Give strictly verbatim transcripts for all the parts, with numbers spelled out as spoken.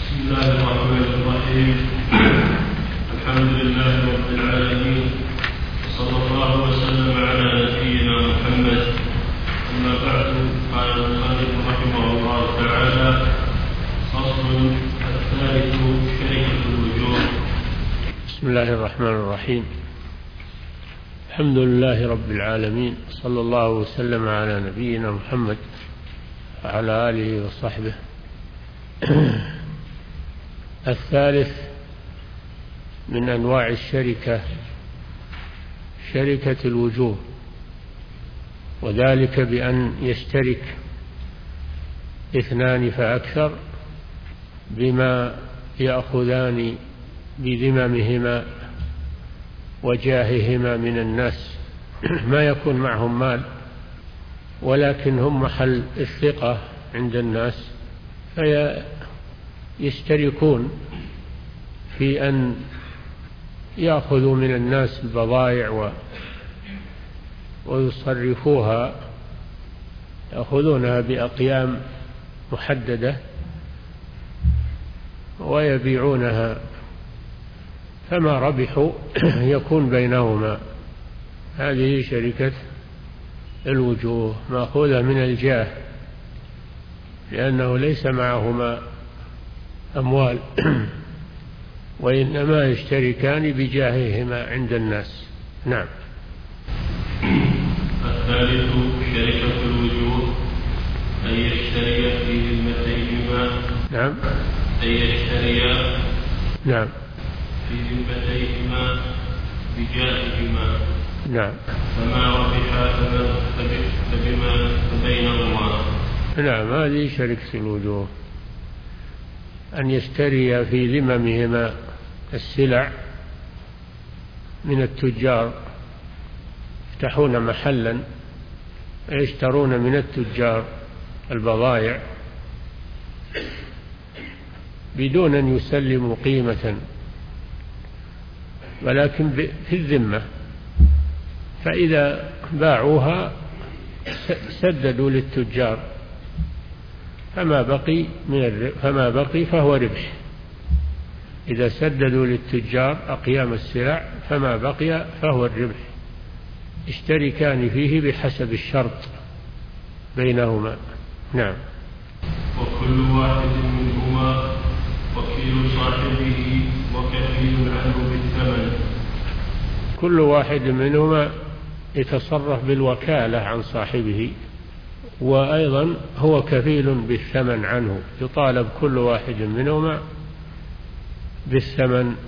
بسم الله الرحمن الرحيم. الحمد لله رب العالمين، وصلى الله وسلم على نبينا محمد. أما بعد، قال المؤلف رحمه الله تعالى: فصل الثالث شركة الوجوه. بسم الله الرحمن الرحيم. الحمد لله رب العالمين، صلى الله وسلم على نبينا محمد وعلى آله وصحبه. الثالث من أنواع الشركة شركة الوجوه، وذلك بأن يشترك اثنان فأكثر بما يأخذان بذممهما وجاههما من الناس، ما يكون معهم مال ولكن هم محل الثقة عند الناس، فيشتركون في أن يأخذوا من الناس البضائع ويصرفوها، يأخذونها بأقيام محددة ويبيعونها، فما ربحوا يكون بينهما. هذه شركة الوجوه، مأخوذة من الجاه، لأنه ليس معهما أموال وإنما يشتركان بجاههما عند الناس. نعم. الثالث شركة الوجوه، أن يشتري في ذمتيهما. نعم. أن يشتري نعم في ذمتيهما بجاههما. نعم. فما ربح فبما بينهما. نعم، هذه شركة الوجوه، أن يشتري في ذممهما السلع من التجار، يفتحون محلا يشترون من التجار البضائع بدون أن يسلموا قيمة، ولكن في الذمة، فإذا باعوها سددوا للتجار، فما بقي من فما بقي فهو ربح. إذا سددوا للتجار أقيام السلع فما بقي فهو الربح، يشتركان فيه بحسب الشرط بينهما. نعم. وكل واحد منهما وكيل صاحبه وكفيل عنه بالثمن. كل واحد منهما يتصرف بالوكالة عن صاحبه، وأيضا هو كفيل بالثمن عنه، يطالب كل واحد منهما بالثمن،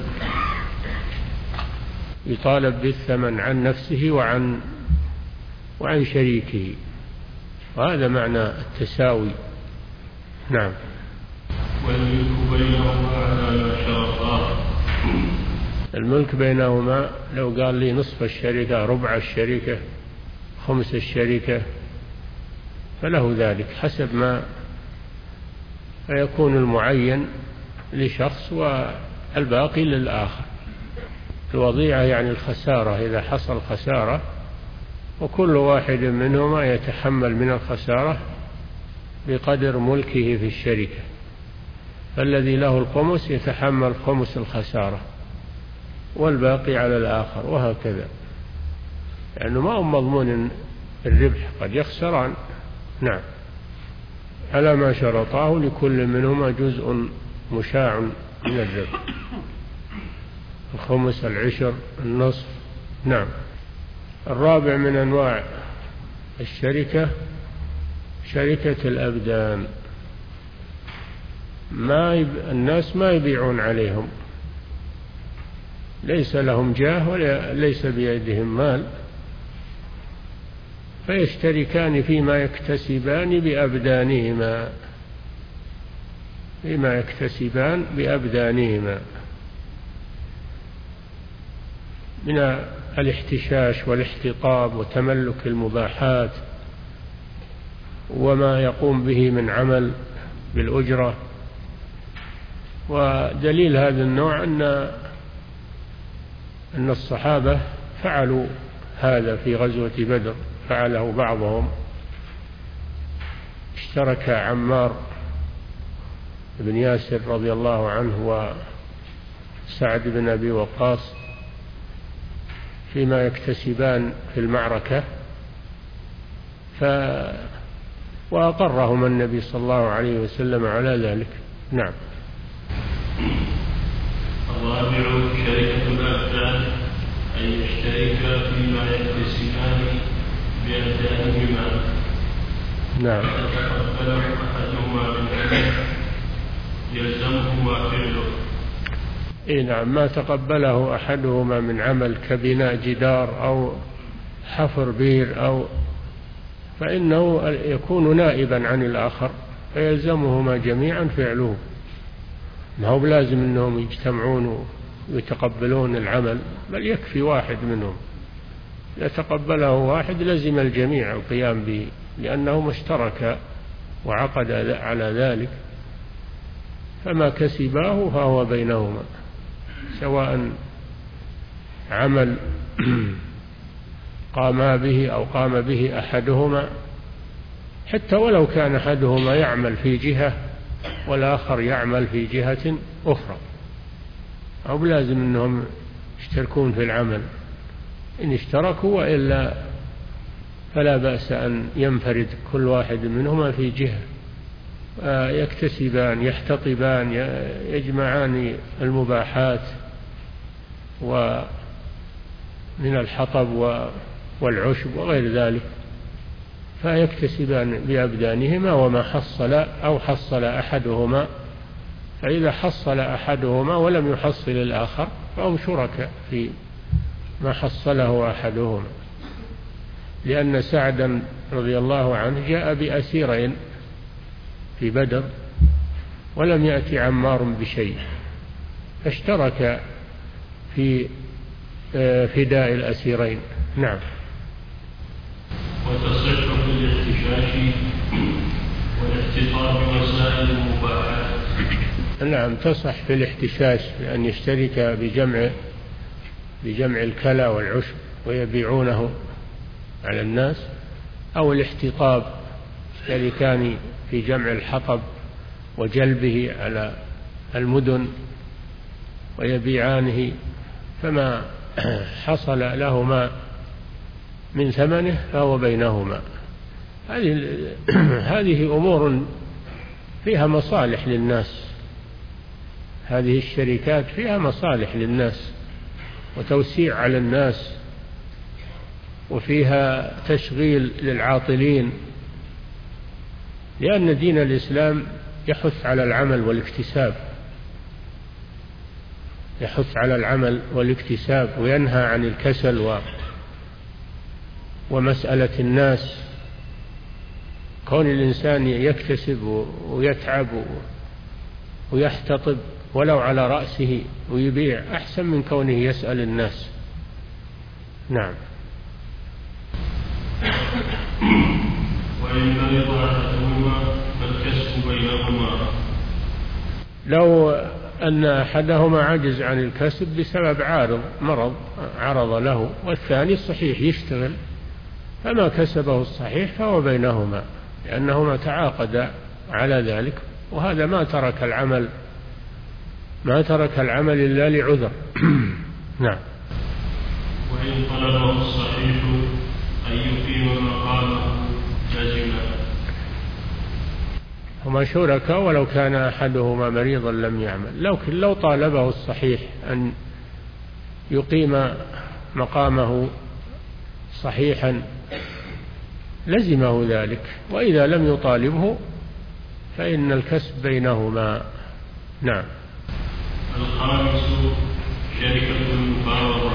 يطالب بالثمن عن نفسه وعن وعن شريكه، وهذا معنى التساوي. نعم. والملك بينهما على ما شرطا. الملك بينهما، لو قال لي نصف الشركة، ربع الشركة، خمس الشركة، فله ذلك حسب ما يكون المعين لشخص والباقي للآخر. الوضيعة يعني الخسارة، إذا حصل خسارة وكل واحد منهما يتحمل من الخسارة بقدر ملكه في الشركة، فالذي له الخمس يتحمل خمس الخسارة والباقي على الآخر، وهكذا، لأنه ما هو مضمون الربح، قد يخسران. نعم. على ما شرطاه، لكل منهما جزء مشاع من الربح، الخمس، العشر، النصف. نعم. الرابع من أنواع الشركة شركة الأبدان، ما يب... الناس ما يبيعون عليهم، ليس لهم جاه وليس بيدهم مال، فيشتركان فيما يكتسبان بأبدانهما، فيما يكتسبان بأبدانهما من الاحتشاش والاحتطاب وتملك المباحات وما يقوم به من عمل بالأجرة. ودليل هذا النوع أن أن الصحابة فعلوا هذا في غزوة بدر، فعله بعضهم، اشترك عمار بن ياسر رضي الله عنه وسعد بن أبي وقاص فيما يكتسبان في المعركة، ف وأقرهم النبي صلى الله عليه وسلم على ذلك. نعم. الرابع شركة الأبدان، أن يشتركا فيما يكتسبان بأبدانهما. نعم. فتقبله أحدهما بالعمل يلزمهما فعله. إيه نعم، ما تقبله أحدهما من عمل كبناء جدار أو حفر بير أو فإنه يكون نائبا عن الآخر فيلزمهما جميعا فعله، ما هو بلازم أنهم يجتمعون ويتقبلون العمل، بل يكفي واحد منهم، إذا تقبله واحد لزم الجميع القيام به لأنهما اشتركا وعقد على ذلك، فما كسباه فهو بينهما، سواء عمل قام به أو قام به أحدهما، حتى ولو كان أحدهما يعمل في جهة والآخر يعمل في جهة أخرى، أو بلازم أنهم يشتركون في العمل، إن اشتركوا، وإلا فلا بأس أن ينفرد كل واحد منهما في جهة، يكتسبان يحتطبان يجمعان المباحات ومن الحطب والعشب وغير ذلك، فيكتسبان بأبدانهما وما حصل أو حصل أحدهما، فإذا حصل أحدهما ولم يحصل الآخر فهم شركاء في ما حصله أحدهما، لأن سعدا رضي الله عنه جاء بأسيرين في بدر ولم يأتي عمار بشيء، فاشترك في فداء الأسيرين. نعم. وتصح في الاحتشاش والاحتطاب وسائل المباحات. نعم، تصح في الاحتشاش بأن يشترك بجمع بجمع الكلى والعشب ويبيعونه على الناس، أو الاحتطاب شريكان في جمع الحطب وجلبه على المدن ويبيعانه، فما حصل لهما من ثمنه فهو بينهما. هذه هذه أمور فيها مصالح للناس، هذه الشركات فيها مصالح للناس وتوسيع على الناس، وفيها تشغيل للعاطلين، لأن دين الإسلام يحث على العمل والاكتساب، يحث على العمل والاكتساب وينهى عن الكسل و ومسألة الناس. كون الإنسان يكتسب ويتعب ويحتطب ولو على رأسه ويبيع أحسن من كونه يسأل الناس. نعم. وإن مرض أحدهما فالكسب بينهما. لو أن أحدهما عجز عن الكسب بسبب عارض مرض عرض له والثاني الصحيح يشتغل، فما كسبه الصحيح فهو بينهما، لأنهما تعاقدا على ذلك، وهذا ما ترك العمل ما ترك العمل إلا لعذر. نعم. وإن طلبه الصحيح أن يقيم مقامه لزما. هما شركاء ولو كان أحدهما مريضا لم يعمل، لكن لو طالبه الصحيح أن يقيم مقامه صحيحا لزمه ذلك، وإذا لم يطالبه فإن الكسب بينهما. نعم. الخامس شركة المفاوضة.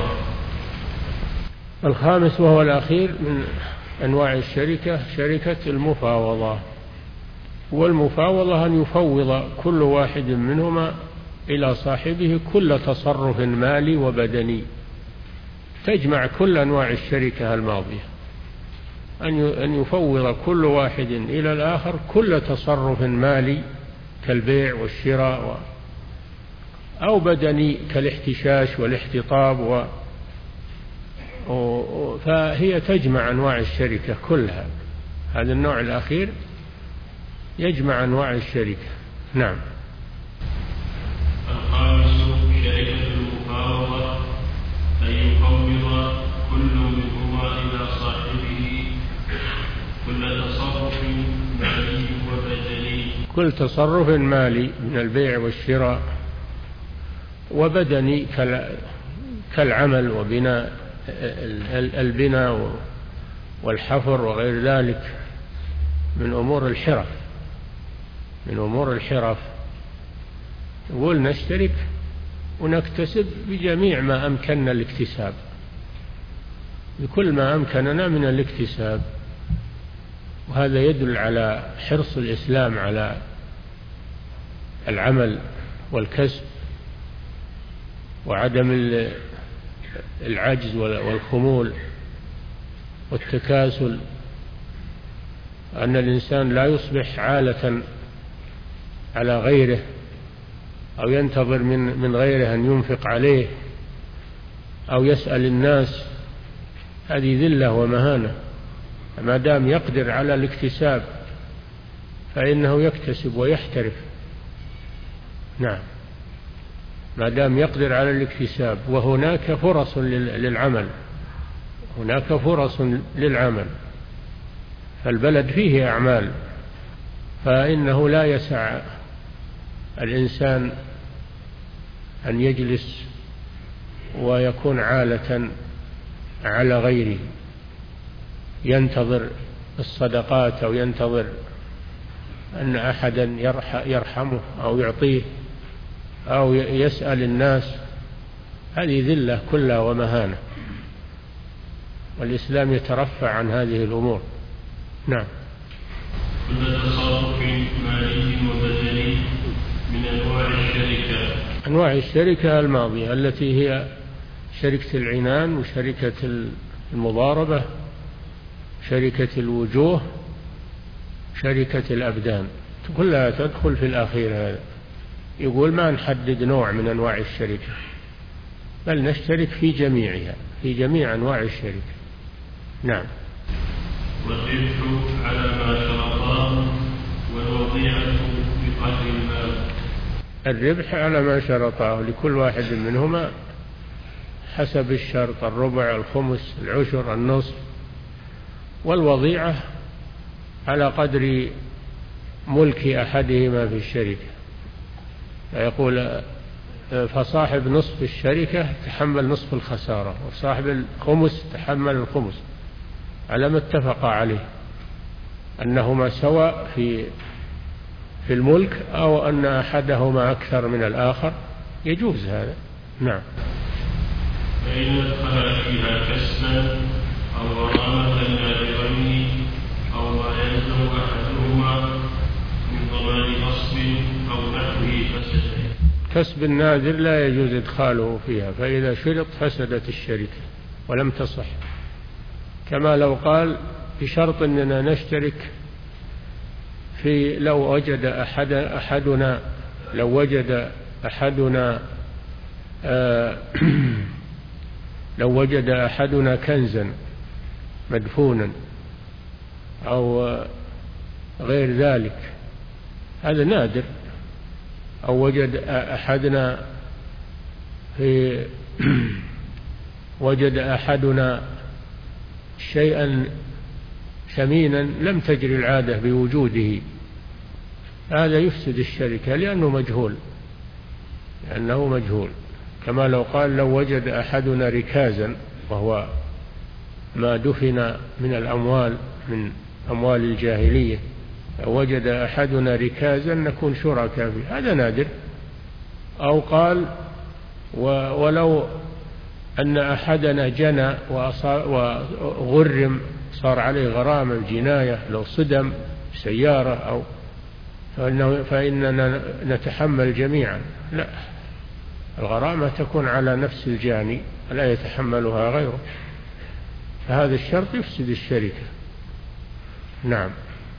الخامس وهو الأخير من أنواع الشركة شركة المفاوضة، والمفاوضة أن يفوض كل واحد منهما إلى صاحبه كل تصرف مالي وبدني، تجمع كل أنواع الشركة الماضية، أن يفوض كل واحد إلى الآخر كل تصرف مالي كالبيع والشراء و أو بدني كالاحتشاش والاحتطاب و... و... فهي تجمع أنواع الشركة كلها. هذا النوع الأخير يجمع أنواع الشركة. نعم. كل تصرف مالي من البيع والشراء، وبدني كالعمل وبناء البناء والحفر وغير ذلك من أمور الحرف من أمور الحرف يقول نشترك ونكتسب بجميع ما أمكننا الاكتساب، بكل ما أمكننا من الاكتساب. وهذا يدل على حرص الإسلام على العمل والكسب وعدم العجز والخمول والتكاسل، أن الإنسان لا يصبح عالة على غيره أو ينتظر من من غيره أن ينفق عليه أو يسأل الناس، هذه ذلة ومهانة. ما دام يقدر على الاكتساب فإنه يكتسب ويحترف. نعم، ما دام يقدر على الاكتساب، وهناك فرص للعمل هناك فرص للعمل فالبلد فيه أعمال، فإنه لا يسع الإنسان أن يجلس ويكون عالة على غيره، ينتظر الصدقات أو ينتظر أن أحدا يرحمه أو يعطيه أو يسأل الناس. هذه ذلة كلها ومهانة، والإسلام يترفع عن هذه الأمور. نعم. كل تصرف مالي وبدني من أنواع الشركة. أنواع الشركة الماضية التي هي شركة العنان وشركة المضاربة، شركة الوجوه، شركة الأبدان، كلها تدخل في الأخير هذا. يقول ما نحدد نوع من أنواع الشركة، بل نشترك في جميعها، في جميع أنواع الشركة. نعم. والربح على ما شرطاه والوضيعة بقدر المال. الربح على ما شرطاه لكل واحد منهما حسب الشرط، الربع، الخمس، العشر، النصف. والوضيعة على قدر ملك أحدهما في الشركة، يقول فصاحب نصف الشركة تحمل نصف الخسارة، وصاحب الخمس تحمل الخمس، على ما اتفق عليه، أنهما سواء في في الملك أو أن أحدهما أكثر من الآخر، يجوز هذا. نعم. فإن ادخل فيها كسبا أو غرامة لغيره أو ما يلزم أحدهما من ضمان أصل أو نحوه فسد. كسب النادر لا يجوز إدخاله فيها، فإذا شرط فسدت الشركة ولم تصح، كما لو قال بشرط أننا نشترك في لو وجد أحد أحدنا لو وجد أحدنا آه لو وجد أحدنا كنزا مدفونا أو غير ذلك، هذا نادر. أو وجد أحدنا في وجد أحدنا شيئا ثمينا لم تجري العادة بوجوده، هذا يفسد الشركة لأنه مجهول لأنه مجهول كما لو قال لو وجد أحدنا ركازا، وهو ما دفن من الأموال من أموال الجاهلية، لو وجد أحدنا ركازا نكون شركاء فيه، هذا نادر. أو قال ولو أن أحدنا جنى وغرم صار عليه غرامة الجناية، لو صدم سيارة أو فإننا نتحمل جميعا، لا، الغرامة تكون على نفس الجاني لا يتحملها غيره، فهذا الشرط يفسد الشركة. نعم.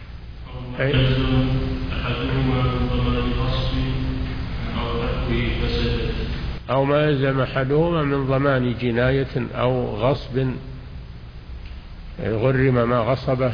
أو ما يلزم أحدهما من ضمان جناية أو غصب، غرم ما غصبه،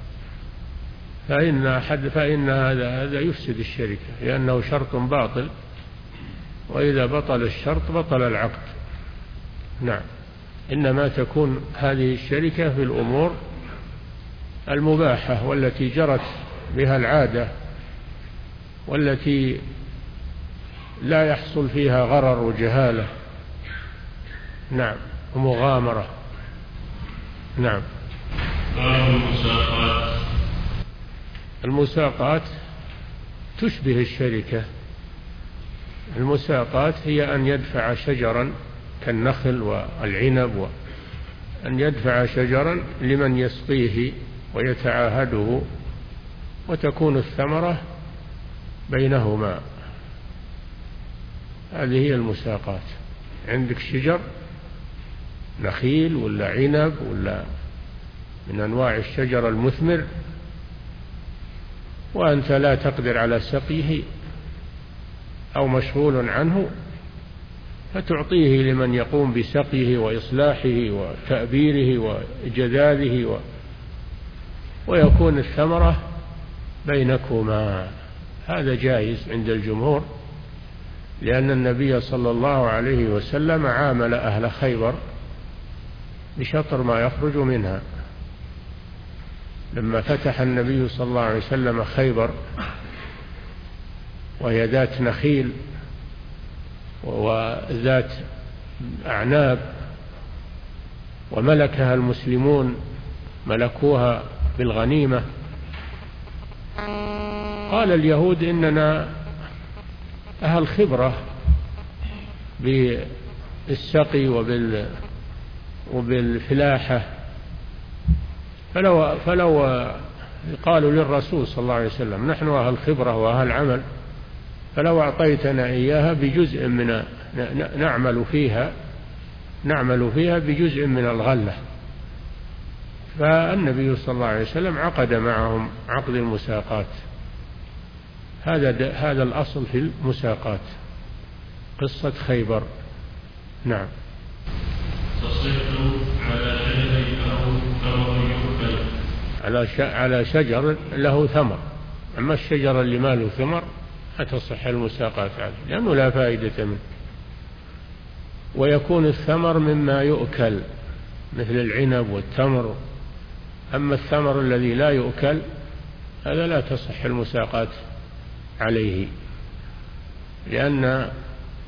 فإن أحد فإن هذا هذا يفسد الشركة لأنه شرط باطل، وإذا بطل الشرط بطل العقد. نعم. إنما تكون هذه الشركة في الأمور المباحة والتي جرت بها العادة والتي لا يحصل فيها غرر وجهالة. نعم، ومغامرة. نعم. المساقات. المساقات تشبه الشركة. المساقات هي أن يدفع شجرا كالنخل والعنب، وأن يدفع شجرا لمن يسقيه ويتعاهده، وتكون الثمرة بينهما. هذه هي المساقات. عندك شجر نخيل ولا عنب ولا من أنواع الشجر المثمر، وأنت لا تقدر على سقيه أو مشغول عنه، فتعطيه لمن يقوم بسقيه وإصلاحه وتأبيره وجذاذه و... ويكون الثمرة بينكما. هذا جائز عند الجمهور، لأن النبي صلى الله عليه وسلم عامل أهل خيبر بشطر ما يخرج منها. لما فتح النبي صلى الله عليه وسلم خيبر، وهي ذات نخيل وذات أعناب، وملكها المسلمون، ملكوها بالغنيمة، قال اليهود إننا أهل خبرة بالسقي وبال وبالفلاحة، فلو, فلو قالوا للرسول صلى الله عليه وسلم نحن أهل خبرة وأهل عمل، فلو أعطيتنا إياها بجزء من نعمل فيها نعمل فيها بجزء من الغلة. فالنبي صلى الله عليه وسلم عقد معهم عقد المساقات. هذا هذا الأصل في المساقات، قصة خيبر. نعم. تصح على شجر أو ثمر يؤكل. على على شجر له ثمر، أما الشجر اللي ما له ثمر لا تصح المساقات عليه، لأنه لا فائدة منه. ويكون الثمر مما يؤكل مثل العنب والتمر. أما الثمر الذي لا يؤكل هذا لا تصح المساقات عليه، لأن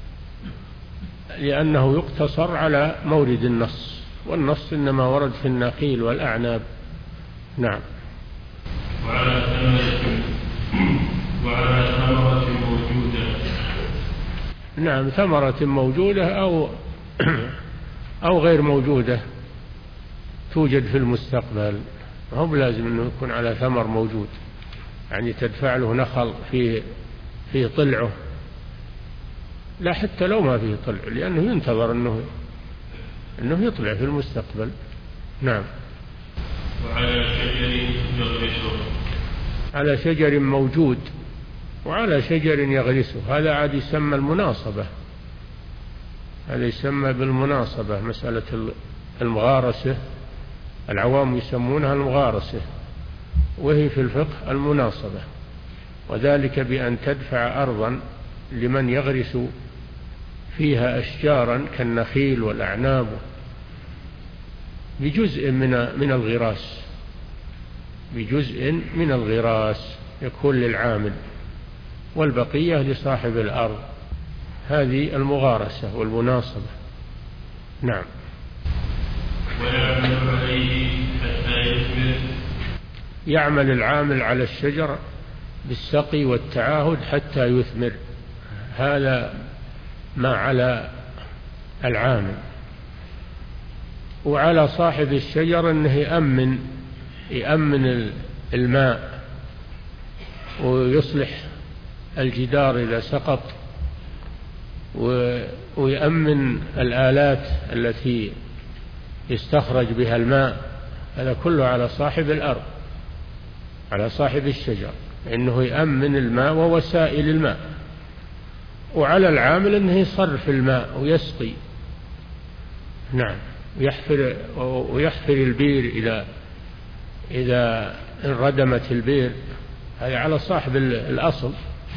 لأنه يقتصر على مورد النص، والنص إنما ورد في النخيل والأعناب. نعم. وعلى ثمرة وعلى ثمرة موجودة. نعم، ثمرة موجودة أو أو غير موجودة توجد في المستقبل، ما هو لازم أنه يكون على ثمر موجود، يعني تدفع له نخل في في طلعه، لا حتى لو ما فيه طلع، لأنه ينتظر أنه أنه يطلع في المستقبل. نعم. وعلى شجر يغرسه. على شجر موجود وعلى شجر يغرسه، هذا عاد يسمى المناصبة، هذا يسمى بالمناصبة، مسألة المغارسة، العوام يسمونها المغارسة، وهي في الفقه المناصبة، وذلك بأن تدفع أرضا لمن يغرس فيها أشجارا كالنخيل والأعناب بجزء من من الغراس، بجزء من الغراس يكون للعامل، والبقية لصاحب الأرض. هذه المغارسة والمناصبة. نعم. ويعمل عليه حتى يثمر. يعمل العامل على الشجر بالسقي والتعاهد حتى يثمر، هذا ما على العامل. وعلى صاحب الشجر أنه يأمن يأمن الماء ويصلح الجدار إذا سقط، ويأمن الآلات التي يستخرج بها الماء. هذا كله على صاحب الأرض، على صاحب الشجر، إنه يأمن الماء ووسائل الماء. وعلى العامل أنه يصرف الماء ويسقي. نعم. ويحفر ويحفر البير إذا إذا انردمت البير، هذا على صاحب الأصل.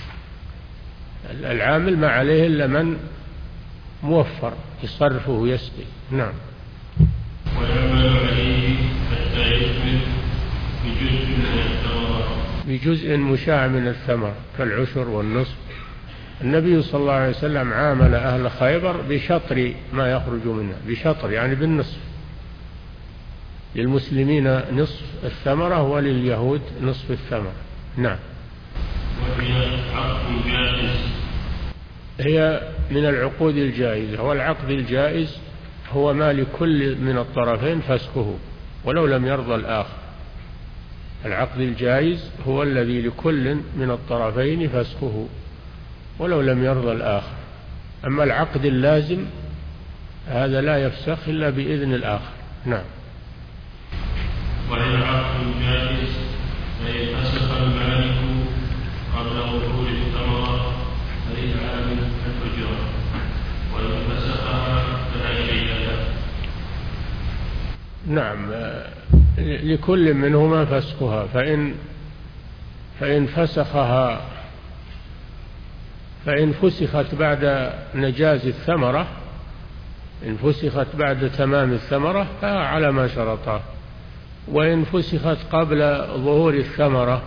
العامل ما عليه إلا من موفر يصرفه ويسقي. نعم. ويعمل عليه حتى يثمر بجزء من الثمرة. بجزء مشاع من الثمر كالعشر والنصف. النبي صلى الله عليه وسلم عامل أهل خيبر بشطر ما يخرج منها، بشطر يعني بالنصف، للمسلمين نصف الثمرة ولليهود نصف الثمرة. نعم. وهي عقد جائز. هي من العقود الجائزة، والعقد الجائز هو ما لكل من الطرفين فسخه ولو لم يرضى الآخر. العقد الجائز هو الذي لكل من الطرفين فسخه ولو لم يرضى الآخر. أما العقد اللازم هذا لا يفسخ إلا بإذن الآخر. نعم. وهي عقد جائز فإن فسخ المالك قبل ظهور الثمرة فللعامل الأجرة، وإن فسخها فلا شيء له. نعم، لكل منهما فسخها، فإن فإن فسخها فإن فسخت بعد نجاز الثمرة، إن فسخت بعد تمام الثمرة فعلى ما شرطاه، وإن فسخت قبل ظهور الثمرة،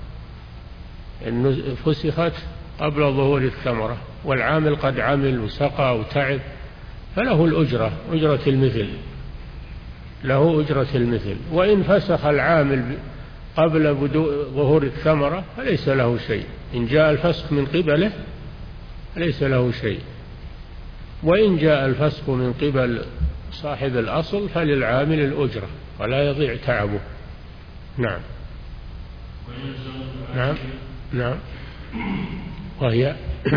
إن فسخت قبل ظهور الثمرة والعامل قد عمل وسقى وتعب فله الأجرة، أجرة المثل، له أجرة المثل. وإن فسخ العامل قبل ظهور الثمرة فليس له شيء، إن جاء الفسخ من قبله ليس له شيء، وإن جاء الفسخ من قبل صاحب الأصل فللعامل الأجرة ولا يضيع تعبه. نعم. نعم. نعم. وهي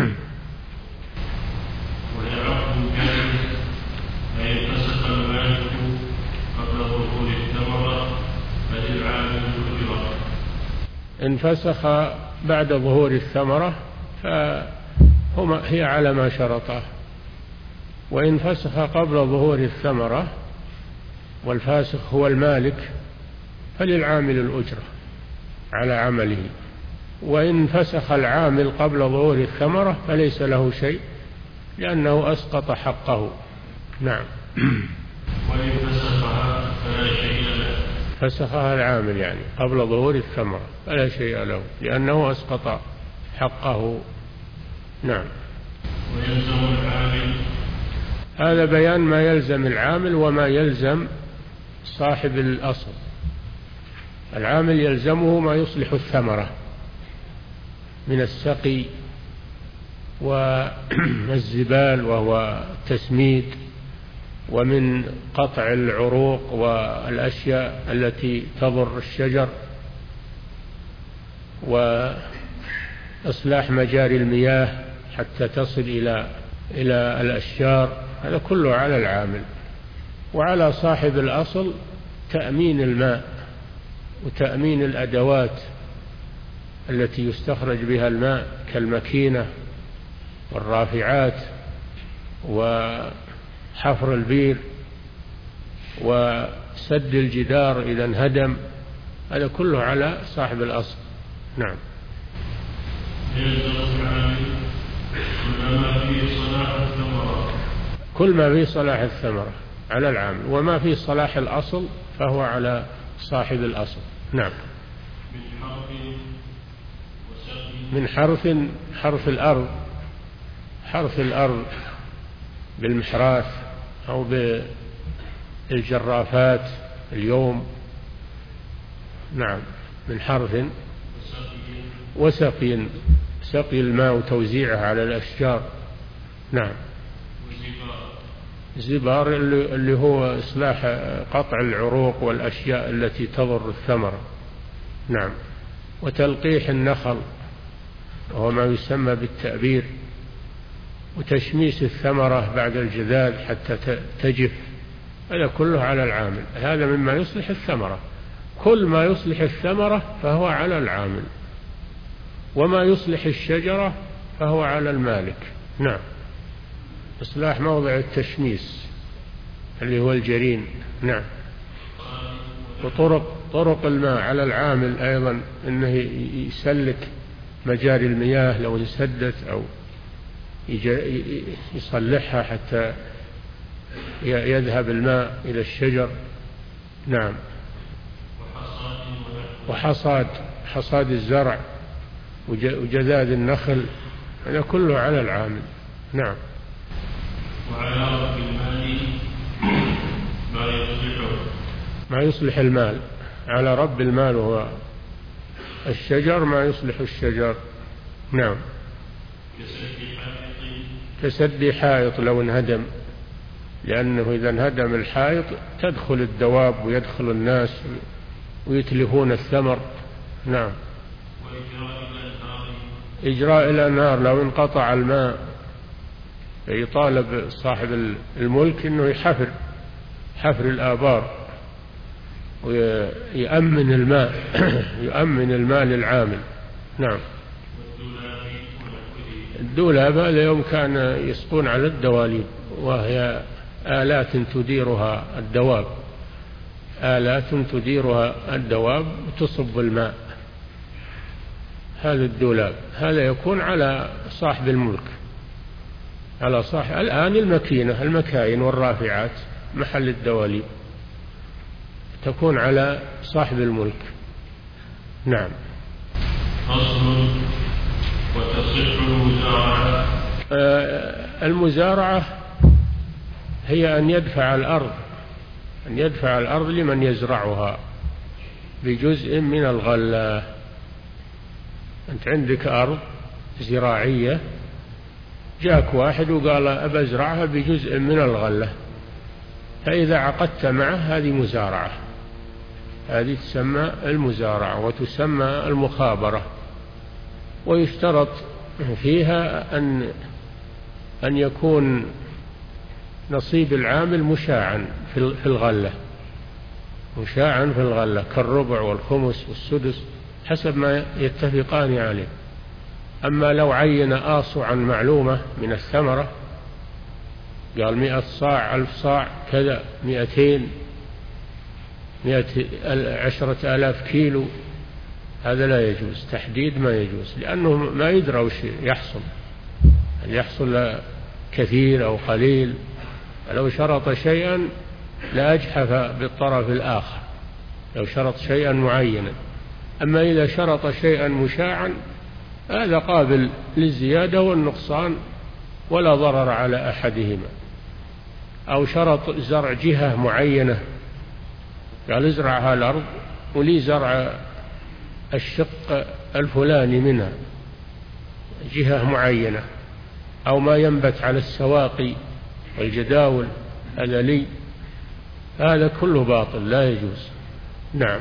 وهي عقد جائز فإن فسخ المالك قبل ظهور الثمرة فللعامل الأجرة. إن فسخ بعد ظهور الثمرة فهما هي على ما شرطه، وإن فسخ قبل ظهور الثمرة والفاسخ هو المالك فللعامل الأجرة على عمله. وإن فسخ العامل قبل ظهور الثمرة فليس له شيء لأنه أسقط حقه. نعم. وإن فسخها فلا شيء له. فسخها العامل يعني قبل ظهور الثمرة فلا شيء له لأنه أسقط حقه. نعم. ويلزم العامل. هذا بيان ما يلزم العامل وما يلزم صاحب الأصل. العامل يلزمه ما يصلح الثمرة من السقي والزبال وهو التسميد، ومن قطع العروق والأشياء التي تضر الشجر، وإصلاح مجاري المياه حتى تصل إلى إلى الأشجار. هذا كله على العامل. وعلى صاحب الأصل تأمين الماء وتأمين الأدوات التي يستخرج بها الماء كالمكينة والرافعات وحفر البير وسد الجدار إذا انهدم. هذا كله على صاحب الأصل. نعم. كل ما فيه صلاح الثمرة على العامل، وما فيه صلاح الأصل فهو على صاحب الأصل. نعم. من حرث، حرث الأرض، حرث الأرض بالمحراث أو بالجرافات اليوم. نعم. من حرث وسقي، سقي الماء وتوزيعه على الأشجار. نعم. زبار اللي هو إصلاح قطع العروق والأشياء التي تضر الثمرة. نعم. وتلقيح النخل وهو ما يسمى بالتأبير، وتشميس الثمرة بعد الجذاذ حتى تجف. هذا كله على العامل. هذا مما يصلح الثمرة. كل ما يصلح الثمرة فهو على العامل، وما يصلح الشجرة فهو على المالك. نعم. إصلاح موضع التشميس اللي هو الجرين. نعم. وطرق طرق الماء على العامل أيضا، إنه يسلك مجاري المياه لو انسدت أو يصلحها حتى يذهب الماء إلى الشجر. نعم. وحصاد حصاد الزرع وجذاذ النخل، هذا كله على العامل. نعم. وعلى رب المال ما يصلحه ما يصلح المال، على رب المال هو الشجر، ما يصلح الشجر. نعم. كسد حائط كسد حائط لو انهدم، لأنه إذا انهدم الحائط تدخل الدواب ويدخل الناس ويتلفون الثمر. نعم. وإجراء الأنهار إجراء الأنهار لو انقطع الماء يطالب صاحب الملك أنه يحفر حفر الآبار ويأمن الماء يؤمن الماء للعامل. نعم. الدولاب هذا يوم كان يسقون على الدواليب، وهي آلات تديرها الدواب، آلات تديرها الدواب وتصب الماء. هذا الدولاب هذا يكون على صاحب الملك، على صاحب. الآن المكينة المكاين والرافعات محل الدواليب تكون على صاحب الملك. نعم. فصل. وتصح المزارعة. آه المزارعة هي أن يدفع الأرض أن يدفع الأرض لمن يزرعها بجزء من الغلة. أنت عندك أرض زراعية، جاك واحد وقال أبى أزرعها بجزء من الغلة، فإذا عقدت معه هذه مزارعة، هذه تسمى المزارعة وتسمى المخابرة. ويشترط فيها أن أن يكون نصيب العامل مشاعا في الغلة، مشاعا في الغلة كالربع والخمس والسدس حسب ما يتفقان عليه. أما لو عين آصعا معلومة من الثمرة، قال مئة صاع ألف صاع كذا مئتين مئة عشرة آلاف كيلو، هذا لا يجوز، تحديد ما يجوز، لأنه ما يدرى وش يحصل، هل يحصل كثير أو قليل. لو شرط شيئا لأجحف بالطرف الآخر، لو شرط شيئا معينا. أما إذا شرط شيئا مشاعا هذا قابل للزيادة والنقصان ولا ضرر على أحدهما. أو شرط زرع جهة معينة، قال ازرعها الأرض ولي زرع الشق الفلاني منها، جهة معينة. أو ما ينبت على السواقي والجداول هذا لي، هذا كله باطل لا يجوز. نعم.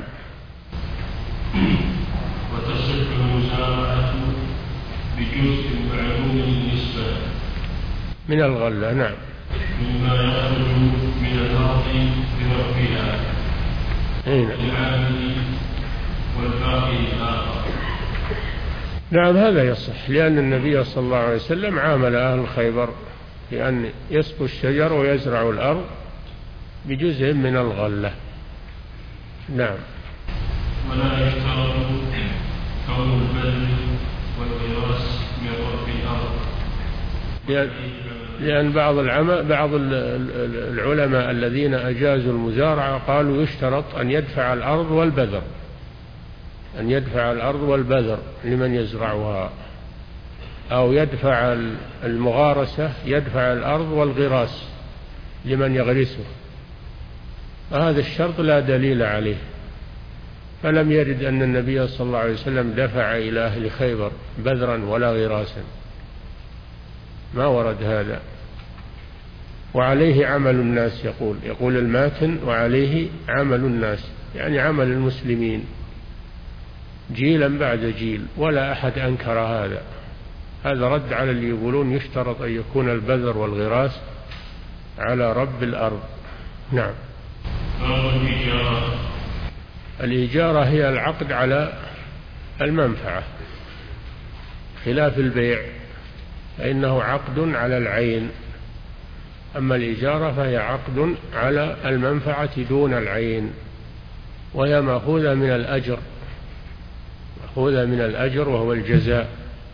وتصح المزارعة بجزء معلوم النسبة من الغلة. نعم. مما يخرج من الأرض بربها للعامل والباقي الآخر. نعم هذا يصح، لأن النبي صلى الله عليه وسلم عامل أهل خيبر بأن يسقوا الشجر ويزرعوا الأرض بجزء من الغلة. نعم. ولا يشترط كون البذل والغراس من رب الأرض، لأن بعض العلماء بعض العلماء الذين أجازوا المزارعة قالوا يشترط أن يدفع الأرض والبذر، أن يدفع الأرض والبذر لمن يزرعها، أو يدفع المغارسة يدفع الأرض والغراس لمن يغرسه. هذا الشرط لا دليل عليه، فلم يرد أن النبي صلى الله عليه وسلم دفع إلى أهل خيبر بذرا ولا غراسا، ما ورد هذا. وعليه عمل الناس، يقول يقول الماتن وعليه عمل الناس، يعني عمل المسلمين جيلا بعد جيل، ولا أحد أنكر هذا. هذا رد على اللي يقولون يشترط أن يكون البذر والغراس على رب الأرض. نعم. الإجارة هي العقد على المنفعة، خلاف البيع فإنه عقد على العين، أما الإجارة فهي عقد على المنفعة دون العين، وهي مأخوذة من الأجر، مأخوذة من الأجر وهو الجزاء.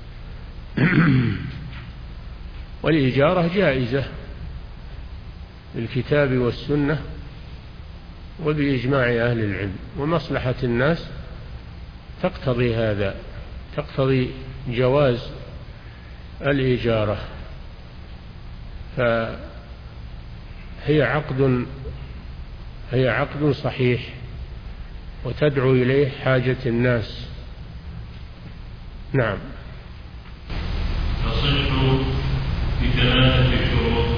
والإجارة جائزة بالكتاب والسنة وبإجماع أهل العلم، ومصلحة الناس تقتضي هذا، تقتضي جواز الإجارة، فهي عقد هي عقد صحيح وتدعو إليه حاجة الناس. نعم. تصح بثلاثة شروط.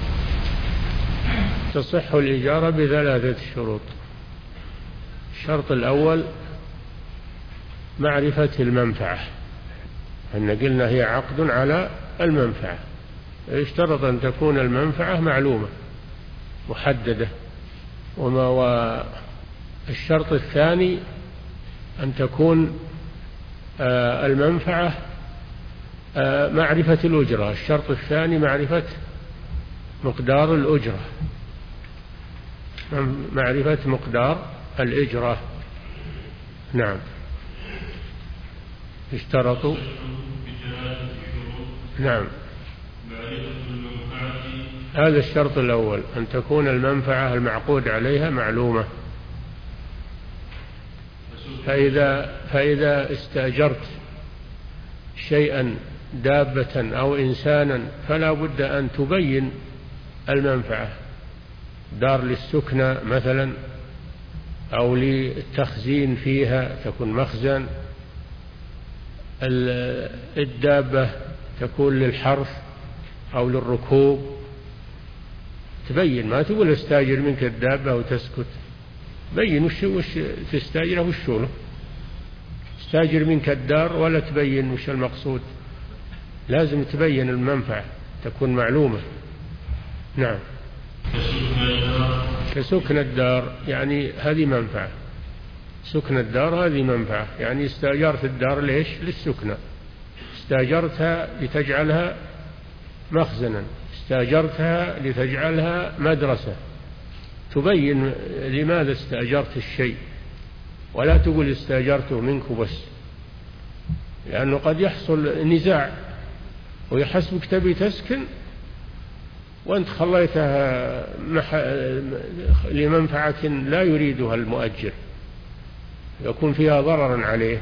تصح الإجارة بثلاثة شروط. الشرط الأول معرفة المنفعة، أن قلنا هي عقد على المنفعة، يشترط أن تكون المنفعة معلومة محددة. وما والشرط الثاني أن تكون المنفعة معرفة الأجرة. الشرط الثاني معرفة مقدار الأجرة، معرفة مقدار الأجرة. نعم. اشترطوا. نعم. هذا الشرط الأول، أن تكون المنفعة المعقود عليها معلومة. فإذا, فإذا استأجرت شيئا دابة أو إنسانا فلا بد أن تبين المنفعة، دار للسكنة مثلا أو للتخزين فيها تكون مخزن، الدابة تكون للحرث أو للركوب، تبين، ما تقول استاجر منك الدابة وتسكت، بين وش, وش تستاجره وش له. استاجر منك الدار ولا تبين وش المقصود، لازم تبين المنفعة تكون معلومة. نعم. كسكن الدار يعني هذه منفعة، سكن الدار هذه منفعة، يعني استاجرت الدار ليش؟ للسكنة، استاجرتها لتجعلها مخزنا، استاجرتها لتجعلها مدرسة، تبين لماذا استاجرت الشيء، ولا تقول استاجرته منك بس، لأنه قد يحصل نزاع ويحسبك تبي تسكن وأنت خليتها لمنفعة لا يريدها المؤجر، يكون فيها ضررا عليه،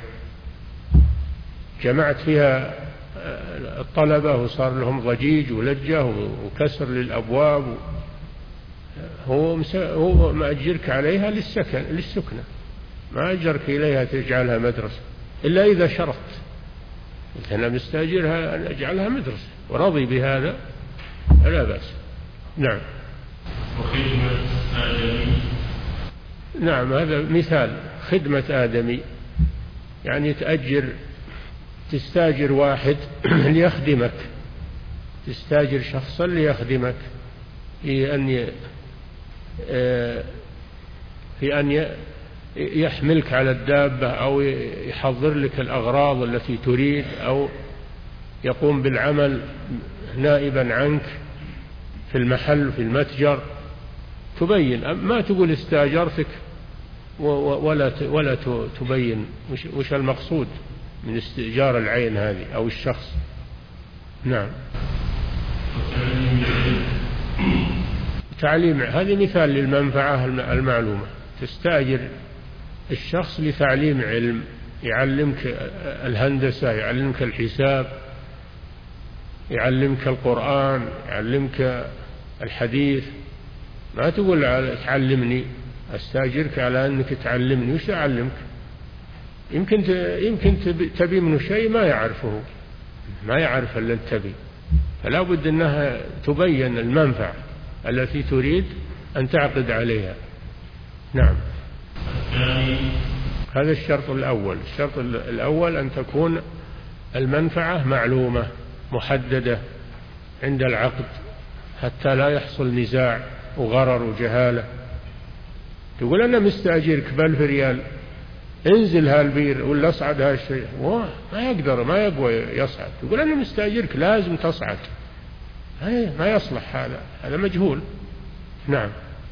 جمعت فيها الطلبة وصار لهم ضجيج ولجة وكسر للأبواب، هو هو مأجرك عليها للسكن للسكنة، ما أجرك إليها تجعلها مدرسة، إلا إذا شرط قلت أنا مستأجرها أن أجعلها مدرسة ورضي بهذا لا بأس. نعم. وخدمة آدمي. نعم، هذا مثال خدمة آدمي، يعني تأجر، تستاجر واحد ليخدمك، تستاجر شخصا ليخدمك في أن في أن يحملك على الدابة أو يحضر لك الأغراض التي تريد أو يقوم بالعمل نائبا عنك في المحل في المتجر، تبين، ما تقول استاجرتك ولا ولا تبين وش المقصود من استئجار العين هذه أو الشخص. نعم. تعليم، هذه مثال للمنفعة المعلومة، تستأجر الشخص لتعليم علم، يعلمك الهندسة، يعلمك الحساب، يعلمك القرآن، يعلمك الحديث، ما تقول تعلمني، استاجرك على أنك تعلمني، وش أعلمك؟ يمكن يمكن تبي منه شيء ما يعرفه، ما يعرف إلا تبي، فلا بد أنها تبين المنفعة التي تريد أن تعقد عليها. نعم. هذا الشرط الأول. الشرط الأول أن تكون المنفعة معلومة محددة عند العقد حتى لا يحصل نزاع وغرر وجهالة. تقول أنا مستأجرك بألف ريال، انزل هالبير ولا اصعد هالشيء، ما يقدر، ما يقوى يصعد، تقول أنا مستأجرك لازم تصعد، ما يصلح هذا، هذا مجهول. نعم.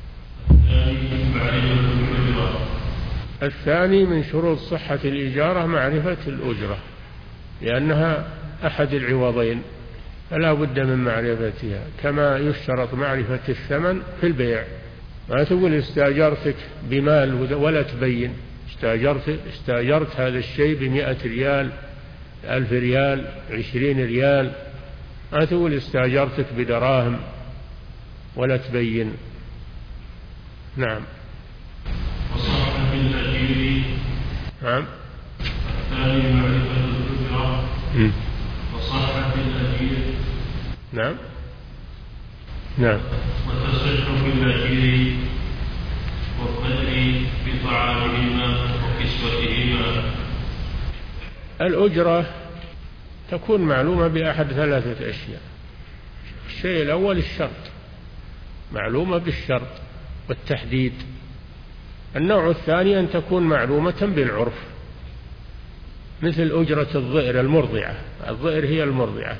الثاني من شروط صحة الإجارة معرفة الأجرة، لأنها أحد العوضين فلا بد من معرفتها، كما يشترط معرفة الثمن في البيع، ما تقول استأجرتك بمال ولا تبين، استأجرت, استأجرت هذا الشيء بمئة ريال، ألف ريال، عشرين ريال، ما تقول استأجرتك بدراهم ولا تبين. نعم. وصح في الأجير. نعم. الثاني معرفة الأجرة. وصح في الأجير. نعم. نعم. وتصح في الأجير والقدر بطعامهما وكسوتهما. الأجرة تكون معلومة بأحد ثلاثة أشياء. الشيء الأول الشرط، معلومة بالشرط والتحديد. النوع الثاني أن تكون معلومة بالعرف، مثل أجرة الظئر المرضعة. الظئر هي المرضعة،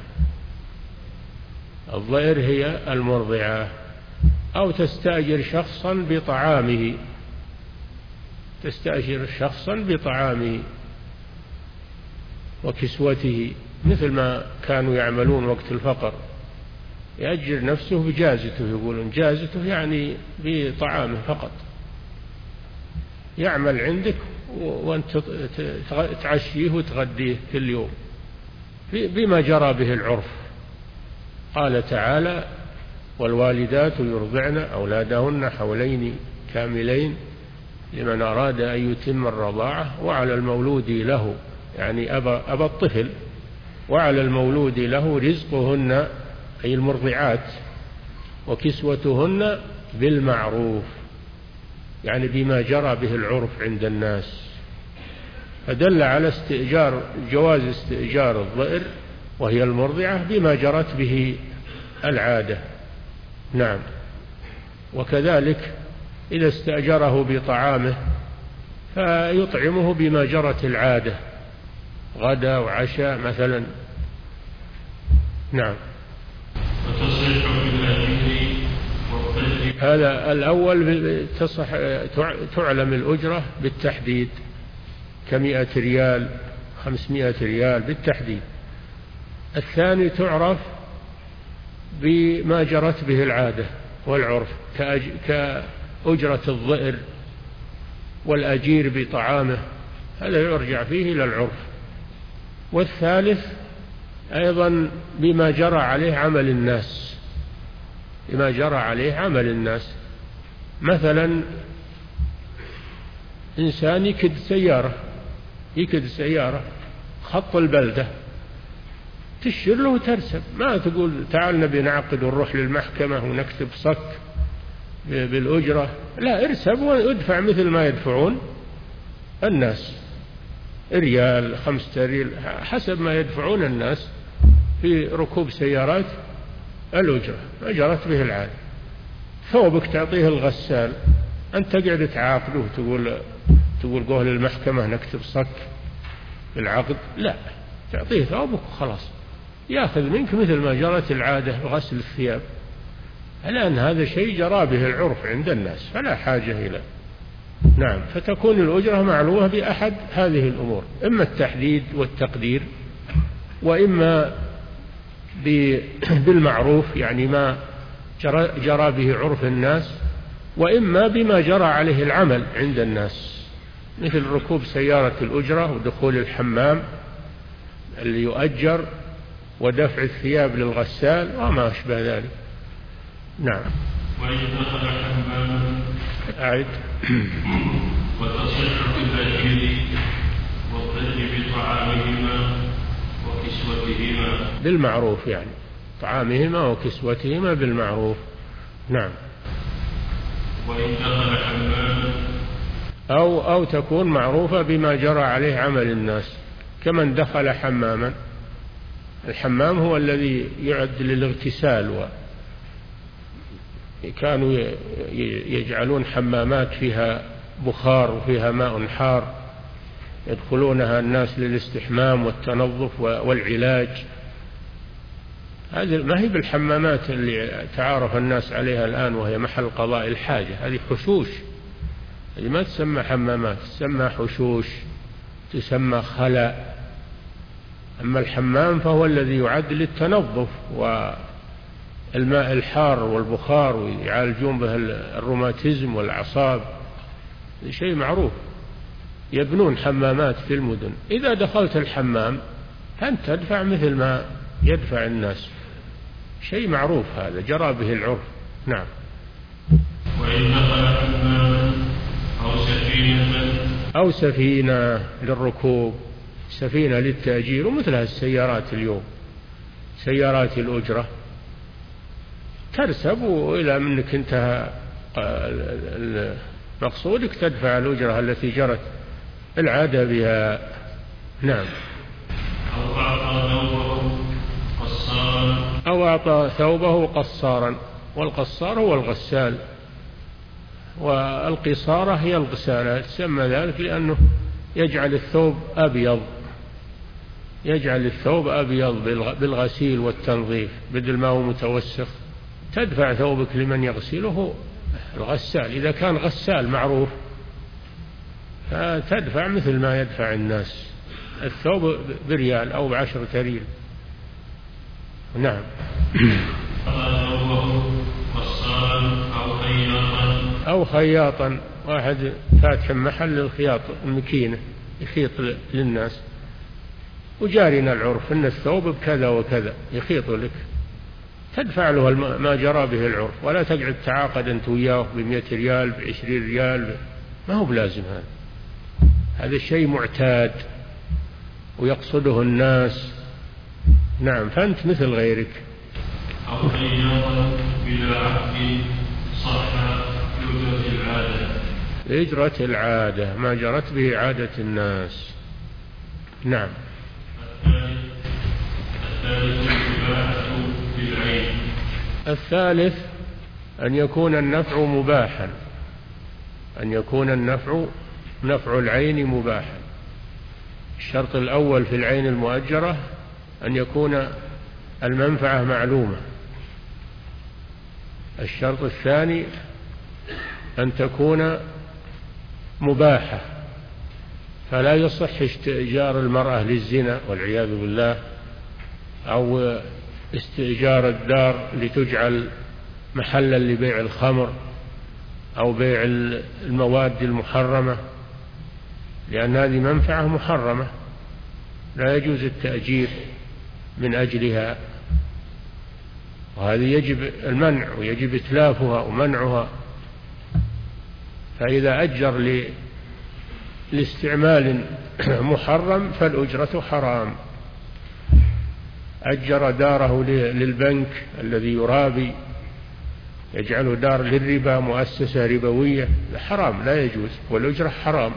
الظئر هي المرضعة. أو تستأجر شخصا بطعامه، تستأجر شخصا بطعامه وكسوته، مثل ما كانوا يعملون وقت الفقر، يأجر نفسه بجازته، يقولون جازته يعني بطعامه فقط، يعمل عندك وأنت تعشيه وتغديه كل يوم بما جرى به العرف. قال تعالى: والوالدات يرضعن أولادهن حولين كاملين لمن أراد أن يتم الرضاعة وعلى المولود له، يعني أبا, أبا الطفل، وعلى المولود له رزقهن أي المرضعات وكسوتهن بالمعروف، يعني بما جرى به العرف عند الناس. فدل على استئجار جواز استئجار الظئر وهي المرضعة بما جرت به العادة. نعم. وكذلك إذا استأجره بطعامه فيطعمه بما جرت العادة، غدا وعشاء مثلا. نعم. هذا الأول تصح تعلم الأجرة بالتحديد، كمئة ريال، خمسمائة ريال بالتحديد. الثاني تعرف بما جرت به العادة والعرف، كأجرة الظئر والأجير بطعامه، هذا يرجع فيه إلى العرف. والثالث أيضا بما جرى عليه عمل الناس، بما جرى عليه عمل الناس. مثلا إنسان يكد سيارة، يكد سيارة خط البلدة، تشير له وترسب، ما تقول تعال نبي نعقد ونروح للمحكمة ونكتب صك بالأجرة، لا، ارسب وادفع مثل ما يدفعون الناس، ريال، خمسة ريال، حسب ما يدفعون الناس في ركوب سيارات الأجرة ما جرت به العادة. ثوبك تعطيه الغسال، أنت تقعد تعاقده وتقول تقول قول المحكمة نكتب صك بالعقد، لا، تعطيه ثوبك وخلاص، يأخذ منك مثل ما جرت العادة غسل الثياب، لأن هذا شيء جرى به العرف عند الناس فلا حاجة إلى. نعم. فتكون الأجرة معلومة بأحد هذه الأمور، إما التحديد والتقدير، وإما بالمعروف يعني ما جرى, جرى به عرف الناس، وإما بما جرى عليه العمل عند الناس، مثل ركوب سيارة الأجرة ودخول الحمام اللي يؤجر ودفع الثياب للغسال وما أشبه ذلك. نعم. وإن دخل حماما أعد. وتصح بالأجير والظل بطعامهما وكسوتهما بالمعروف، يعني طعامهما وكسوتهما بالمعروف. نعم. وإن دخل حماما أو, أو تكون معروفة بما جرى عليه عمل الناس، كمن دخل حماما. الحمام هو الذي يعد للاغتسال، وكانوا يجعلون حمامات فيها بخار وفيها ماء حار يدخلونها الناس للاستحمام والتنظف والعلاج. هذه ما هي بالحمامات اللي تعارف الناس عليها الآن وهي محل قضاء الحاجة، هذه حشوش، هذه ما تسمى حمامات، تسمى حشوش، تسمى خلاء. أما الحمام فهو الذي يعد للتنظف والماء الحار والبخار، ويعالجون به الروماتيزم والأعصاب، شيء معروف. يبنون حمامات في المدن، إذا دخلت الحمام أنت تدفع مثل ما يدفع الناس، شيء معروف هذا جرى به العرف. نعم. وإن دخل حماما أو سفينة أو سفينة للركوب، سفينة للتأجير، ومثلها السيارات اليوم، سيارات الأجرة، ترسب إلى منك انتهى مقصودك تدفع الأجرة التي جرت العادة بها. نعم. أو أعطى ثوبه قصارا أو أعطى ثوبه قصارا، والقصار هو الغسال، والقصارة هي الغسالة، تسمى ذلك لأنه يجعل الثوب أبيض، يجعل الثوب أبيض بالغسيل والتنظيف، بدل ما هو متوسخ تدفع ثوبك لمن يغسله الغسال، إذا كان غسال معروف فتدفع مثل ما يدفع الناس، الثوب بريال أو بعشرة ريال. نعم. أو خياطا أو خياطا، واحد فاتح محل الخياط المكينة يخيط للناس، وجارنا العرف أن الثوب بكذا وكذا يخيط لك، تدفع له ما جرى به العرف، ولا تقعد تعاقد أنت وياه بمئة ريال بعشرين ريال، ما هو بلازم هذا، هذا الشيء معتاد ويقصده الناس. نعم. فأنت مثل غيرك. أو خياطا بلا عقد صح لأجرة العادة، إجرة العادة ما جرت به عادة الناس. نعم. الثالث الإباحة بالعين. الثالث أن يكون النفع مباحا، أن يكون النفع نفع العين مباحا. الشرط الأول في العين المؤجرة أن يكون المنفعة معلومة. الشرط الثاني أن تكون مباحة، فلا يصح استئجار المرأة للزنا والعياذ بالله، أو استئجار الدار لتجعل محلا لبيع الخمر أو بيع المواد المحرمة، لأن هذه منفعة محرمة لا يجوز التأجير من أجلها، وهذه يجب المنع ويجب إتلافها ومنعها. فإذا أجر لاستعمال محرم فالأجرة حرام. أجر داره للبنك الذي يرابي، يجعل دار للربا، مؤسسة ربوية، حرام لا يجوز، والأجرة حرام.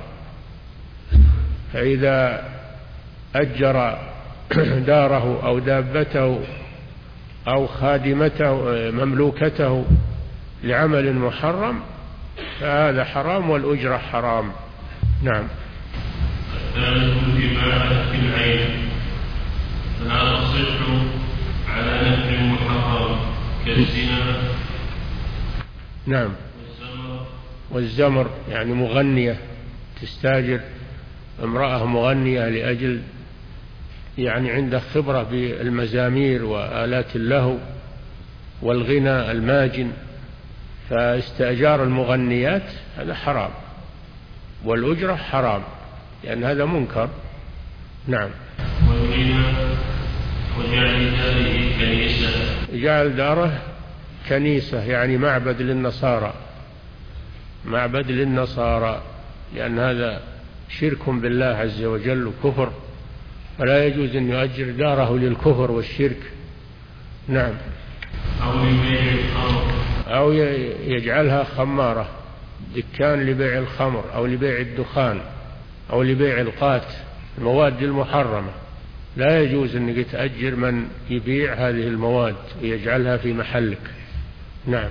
فإذا أجر داره أو دابته أو خادمته مملوكته لعمل محرم فهذا حرام والأجرة حرام. نعم. الثالث الإباحة في العين، فلا تصح على نفع محرم كالزنا. نعم. والزمر يعني مغنية، تستاجر امرأة مغنية لأجل يعني عنده خبرة بالمزامير وآلات اللهو والغنى الماجن، فاستأجار المغنيات هذا حرام، والأجرة حرام، لأن هذا منكر. نعم. والغنى وجعل داره كنيسة، جعل داره كنيسة يعني معبد للنصارى، معبد للنصارى، لأن هذا شرك بالله عز وجل وكفر، فلا يجوز أن يؤجر داره للكفر والشرك. نعم. أو لبيع الخمر، أو يجعلها خمارة، دكان لبيع الخمر أو لبيع الدخان أو لبيع القات، المواد المحرمة، لا يجوز أنك تأجر من يبيع هذه المواد ويجعلها في محلك. نعم.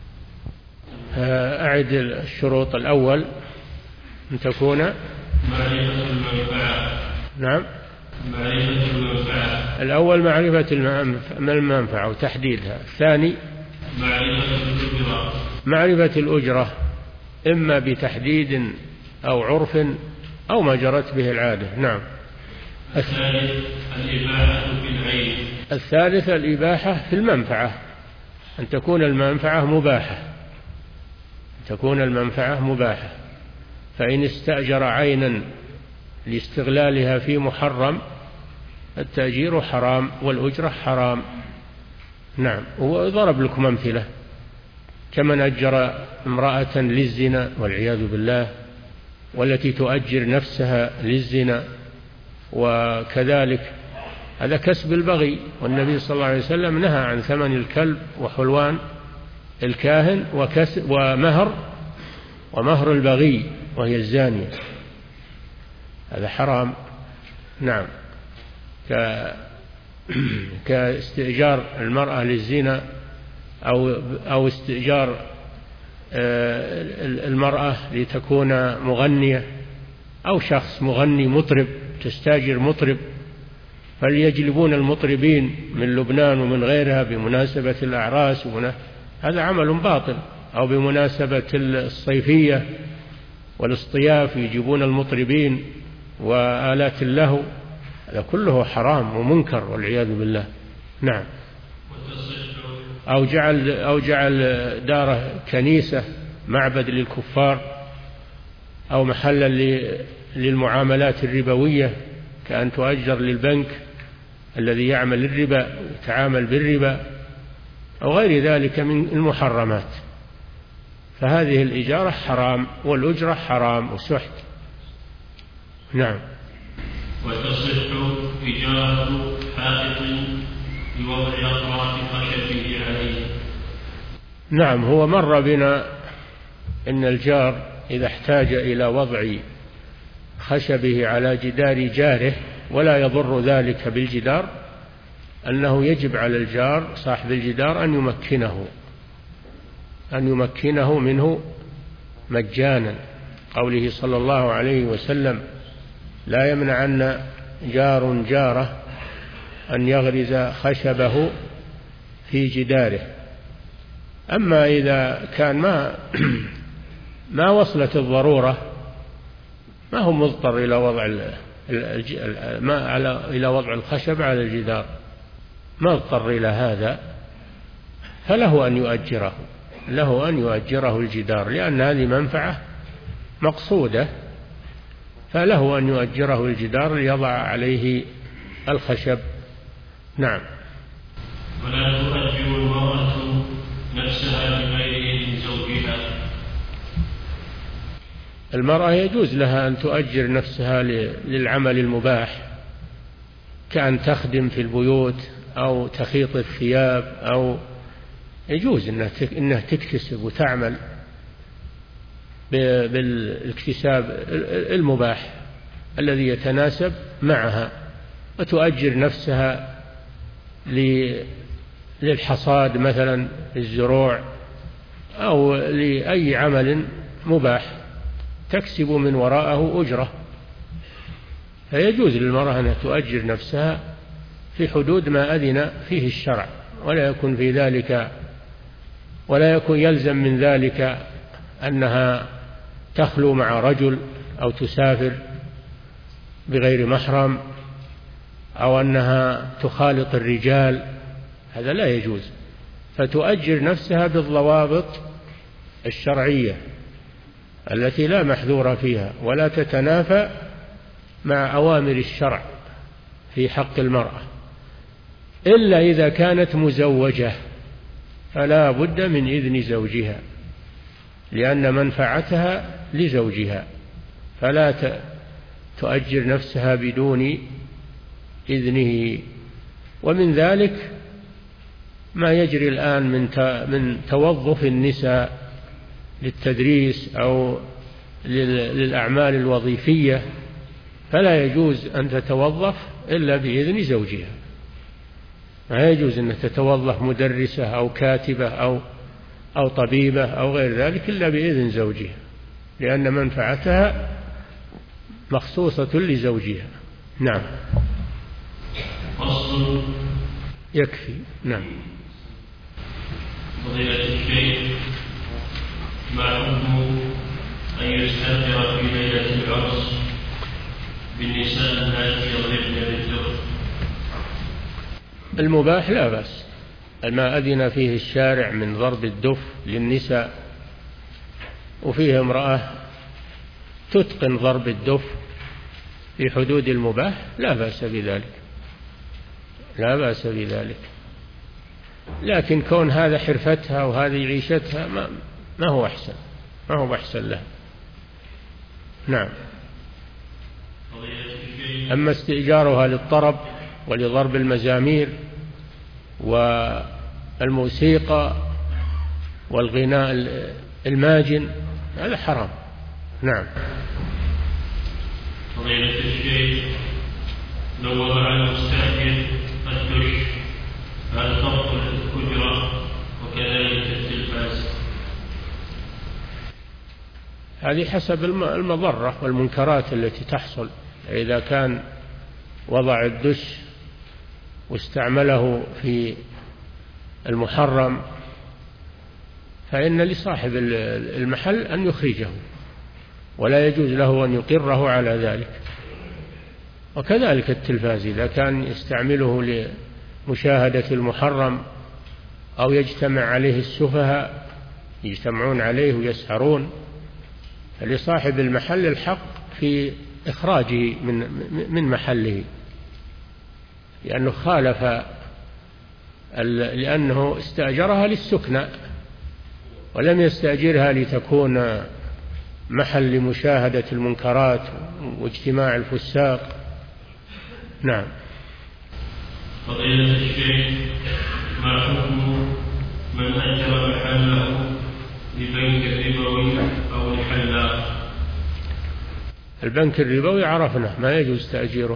أعد الشروط. الأول أن تكون معرفة المنفعة. نعم. معرفة المنفعة. الأول معرفة المنفعة وتحديدها. الثاني معرفة الأجرة. معرفة الأجرة إما بتحديد أو عرف أو ما جرت به العادة. نعم. الثالث الإباحة في العين. الثالث الإباحة في المنفعة، أن تكون المنفعة مباحة، تكون المنفعة مباحة، فإن استأجر عينا لاستغلالها في محرم التأجير حرام والأجرة حرام. نعم. وضرب لكم أمثلة كمن أجر امرأة للزنا والعياذ بالله، والتي تؤجر نفسها للزنا، وكذلك هذا كسب البغي. والنبي صلى الله عليه وسلم نهى عن ثمن الكلب وحلوان الكاهن ومهر ومهر البغي وهي الزانية، هذا حرام. نعم. كاستئجار المرأة للزنا أو أو استئجار المرأة لتكون مغنية، أو شخص مغني مطرب تستاجر مطرب، فليجلبون المطربين من لبنان ومن غيرها بمناسبة الأعراس، هذا عمل باطل. أو بمناسبة الصيفية والاصطياف يجيبون المطربين وآلات اللهو، هذا كله حرام ومنكر والعياذ بالله. نعم. أو جعل أو جعل داره كنيسة معبد للكفار، أو محلا للمعاملات الربوية، كأن تؤجر للبنك الذي يعمل الربا يتعامل بالربا أو غير ذلك من المحرمات، فهذه الإجارة حرام والأجرة حرام وسحت. نعم. وتصح إجارة حائط بوضع أطراف خشبه عليه. نعم. هو مر بنا إن الجار إذا احتاج إلى وضع خشبه على جدار جاره ولا يضر ذلك بالجدار، أنه يجب على الجار صاحب الجدار أن يمكنه أن يمكنه منه مجانا، قوله صلى الله عليه وسلم: لا يمنعن جار جاره أن يغرز خشبه في جداره. أما إذا كان ما ما وصلت الضرورة، ما هو مضطر إلى وضع ما على إلى وضع الخشب على الجدار، ما اضطر إلى هذا، فله أن يؤجره له أن يؤجره الجدار، لأن هذه منفعة مقصودة، فله أن يؤجره الجدار ليضع عليه الخشب. نعم. ولا تؤجر المرأة نفسها بغير إذن زوجها. المرأة يجوز لها أن تؤجر نفسها للعمل المباح، كأن تخدم في البيوت أو تخيط الثياب، أو يجوز إنها تكتسب وتعمل بالاكتساب المباح الذي يتناسب معها، وتؤجر نفسها للحصاد مثلا الزروع أو لأي عمل مباح تكسب من وراءه أجرة، فيجوز للمرأة أن تؤجر نفسها في حدود ما أذن فيه الشرع، ولا يكون في ذلك ولا يكون يلزم من ذلك أنها تخلو مع رجل أو تسافر بغير محرم أو أنها تخالط الرجال، هذا لا يجوز. فتؤجر نفسها بالضوابط الشرعية التي لا محذور فيها ولا تتنافى مع أوامر الشرع في حق المرأة، إلا إذا كانت مزوجة فلا بد من إذن زوجها، لأن منفعتها لزوجها، فلا تؤجر نفسها بدون إذنه. ومن ذلك ما يجري الآن من من توظف النساء للتدريس أو للأعمال الوظيفية، فلا يجوز أن تتوظف إلا بإذن زوجها، لا يجوز أن تتوظف مدرسة أو كاتبة أو أو طبيبة أو غير ذلك إلا بإذن زوجها، لأن منفعتها مخصوصة لزوجها. نعم. فصل. يكفي. نعم. فضيلة الشيخ، ما حكم أن يستأجر في ليلة العرس بالنساء اللاتي يضربن بالدف؟ المباح لا بأس، ما أذن فيه الشارع من ضرب الدف للنساء، وفيه امرأة تتقن ضرب الدف في حدود المباح لا بأس بذلك، لا بأس بذلك. لكن كون هذا حرفتها وهذه عيشتها ما, ما هو أحسن، ما هو أحسن لها. نعم. أما استئجارها للطرب ولضرب المزامير والموسيقى والغناء الماجن هذا حرام. نعم. فضيلة الشيخ، لو وضع المستأجر الدش هل تبطل الأجرة وكذلك التلفاز؟ هذه حسب المضرة والمنكرات التي تحصل. إذا كان وضع الدش واستعمله في المحرم فإن لصاحب المحل أن يخرجه، ولا يجوز له أن يقره على ذلك. وكذلك التلفاز إذا كان يستعمله لمشاهدة المحرم أو يجتمع عليه السفهاء يجتمعون عليه ويسهرون، فلصاحب المحل الحق في إخراجه من من محله، لأنه خالف، لأنه استأجرها للسكنى ولم يستأجرها لتكون محل لمشاهدة المنكرات واجتماع الفساق. نعم. فضيلة الشيخ، ما حكم من أجر محله لبنك الربوي أو الحلاق؟ البنك الربوي عرفنا ما يجوز تأجيره،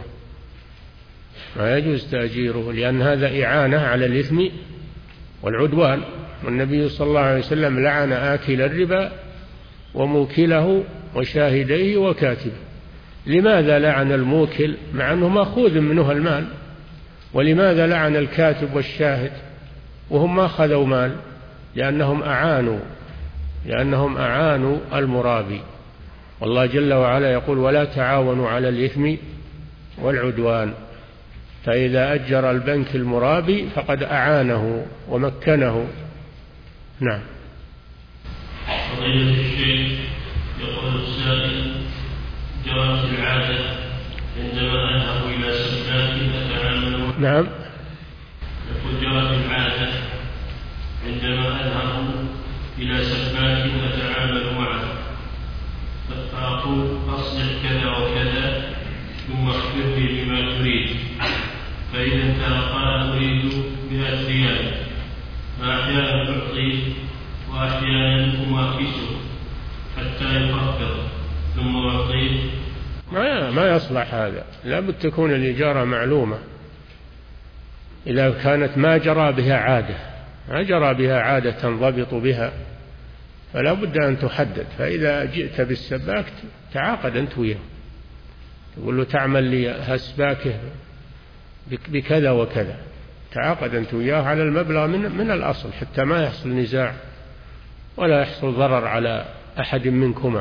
ما يجوز تأجيره، لأن هذا إعانة على الإثم والعدوان، والنبي صلى الله عليه وسلم لعن آكل الربا وموكله وشاهديه وكاتبه. لماذا لعن الموكل مع أنه مأخوذ منه المال؟ ولماذا لعن الكاتب والشاهد وهم ما أخذوا مال؟ لأنهم أعانوا لأنهم أعانوا المرابي. والله جل وعلا يقول: ولا تعاونوا على الإثم والعدوان. فإذا أجر البنك المرابي فقد أعانه ومكنه. نعم. فضيلة الشيخ، يقول السائل: جرت العادة عندما أذهب إلى سباك أتعامل. نعم. يقول: جرت العادة عندما أذهب إلى سباك أتعامل معه فأقول: أصلح كذا وكذا ثم أخبرني بما تريد، فإذا انتهى قال: أريد مئة ريال، فأحيانا أعطيه وأحيانا أماكسه حتى يفكر ثم أعطيه. ما ما يصلح هذا، لا بد تكون الإجارة معلومة. إذا كانت ما جرى بها عادة ما جرى بها عادة تنضبط بها فلا بد أن تحدد. فإذا جئت بالسباك تعاقد أنت وياه، تقول له: تعمل لي هسباكه بكذا وكذا، تعاقد أنت وياه على المبلغ من, من الأصل، حتى ما يحصل نزاع ولا يحصل ضرر على أحد منكما،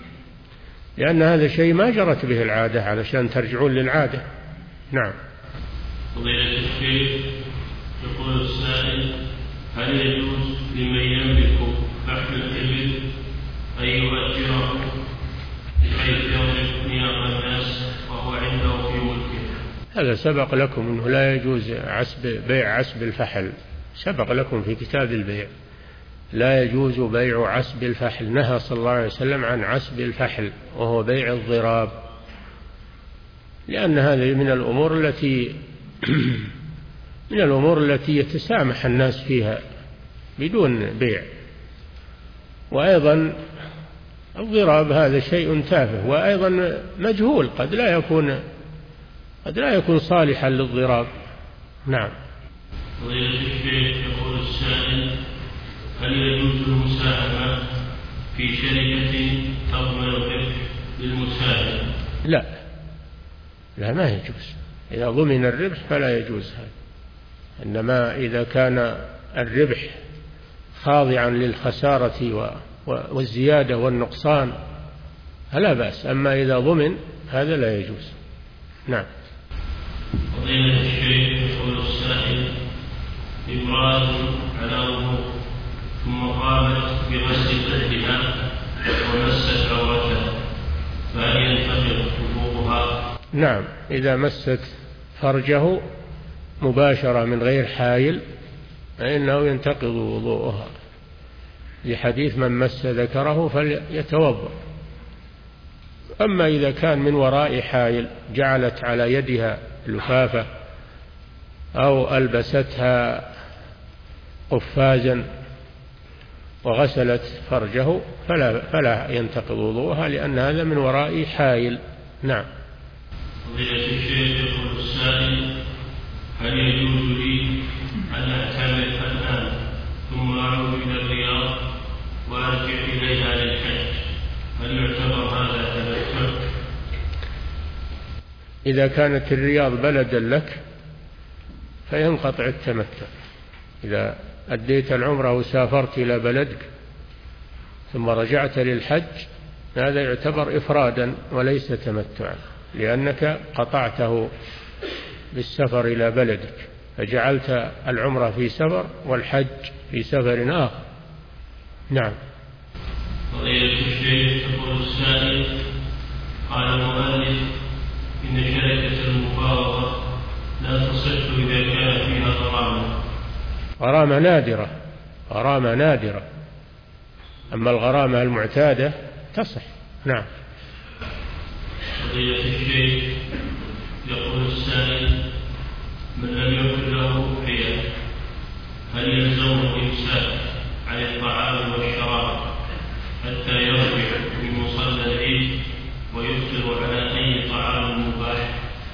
لأن هذا شيء ما جرت به العادة علشان ترجعون للعادة. نعم. فضيلة الشيخ، يقول السائل: هل يجوز لمن يملك فحل الإبل أن يؤجره بحيث يضرب نياق الناس وهو عنده في ملكه؟ هذا سبق لكم أنه لا يجوز عسب بيع عسب الفحل، سبق لكم في كتاب البيع لا يجوز بيع عسب الفحل. نهى صلى الله عليه وسلم عن عسب الفحل وهو بيع الضراب، لأن هذه من الأمور التي من الأمور التي يتسامح الناس فيها بدون بيع. وأيضا الضراب هذا شيء تافه، وأيضا مجهول، قد لا يكون قد لا يكون صالحا للضراب. نعم. فضيلة الشيخ، يقول السائل: هل يجوز المساهمة في شركة تضمن الربح للمساهم؟ لا لا ما يجوز. إذا ضمن الربح فلا يجوز هذا، إنما إذا كان الربح خاضعا للخسارة والزيادة والنقصان فلا بأس، أما إذا ضمن هذا لا يجوز. نعم. فضيلة الشيخ، يقول السائل: امرأة على وضوء ثم قامت بغسل ثديها ومست عورتها، نعم، إذا مست فرجه مباشرة من غير حائل فإنه ينتقض وضوءها، لحديث من مس ذكره فليتوضأ. أما إذا كان من وراء حائل جعلت على يدها لفافة أو ألبستها قفازا وغسلت فرجه فلا, فلا ينتقض وضوءها، لأن هذا من وراء حائل. نعم. فضيلة الشيخ يقول السائل: هل يجوز لي أن أعتمر الآن ثم أعود إلى الرياض وأرجع إليها للحج؟ هل يعتبر هذا تمتع؟ إذا كانت الرياض بلدا لك فينقطع التمتع. إذا أديت العمرة وسافرت إلى بلدك ثم رجعت للحج هذا يعتبر إفرادا وليس تمتعا، لأنك قطعته بالسفر إلى بلدك، فجعلت العمرة في سفر والحج في سفر آخر. نعم. فضيلة الشيخ يقول السائل: قال المؤلف إن شركة المفاوضة لا تصح إذا كان فيها غرامة. غرامة نادرة، غرامة نادرة، أما الغرامة المعتادة تصح. نعم. فضيلة الشيخ يقول السائل: من لم يكن له أضحية هل يلزمه الإمساك عن الطعام والشراب حتى يرجع من مصلى العيد ويفطر على أي طعام مباح؟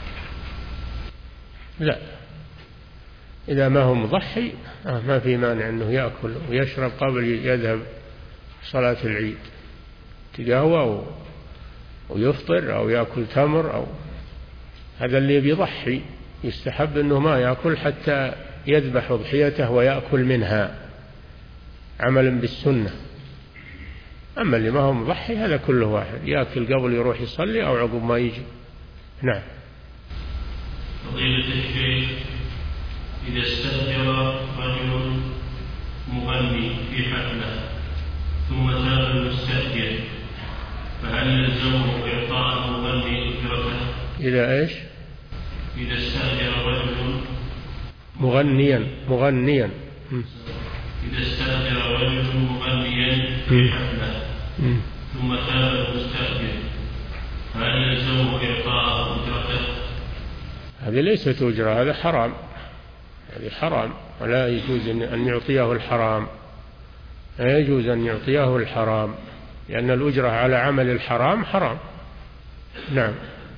لا، إذا ما هو مضحي ما في مانع أنه يأكل ويشرب قبل يذهب صلاة العيد، تقهوى ويفطر أو يأكل تمر أو هذا اللي بيضحي يستحب أنه ما يأكل حتى يذبح أضحيته ويأكل منها عملا بالسنة. أما اللي ما هو مضحي هذا كله واحد، يأكل قبل يروح يصلي أو عقب ما يجي. نعم. فضيلة الشيخ إذا استأجر رجل مغني في حفلة ثم تاب المستأجر فهل يلزمه إعطاء المغني أجرته؟ إذا إيش؟ إذا استأجر رجل مغنيا مغنيا إذا استأجر رجل مغنيا في حفلة ثم تاب المستأجر فهل يلزمه إعطاء أجرته؟ هذه ليست أجرة، هذا حرام، هذه حرام، ولا يجوز أن يعطيه الحرام، لا يجوز أن يعطيه الحرام، لأن الأجرة على عمل الحرام حرام. نعم.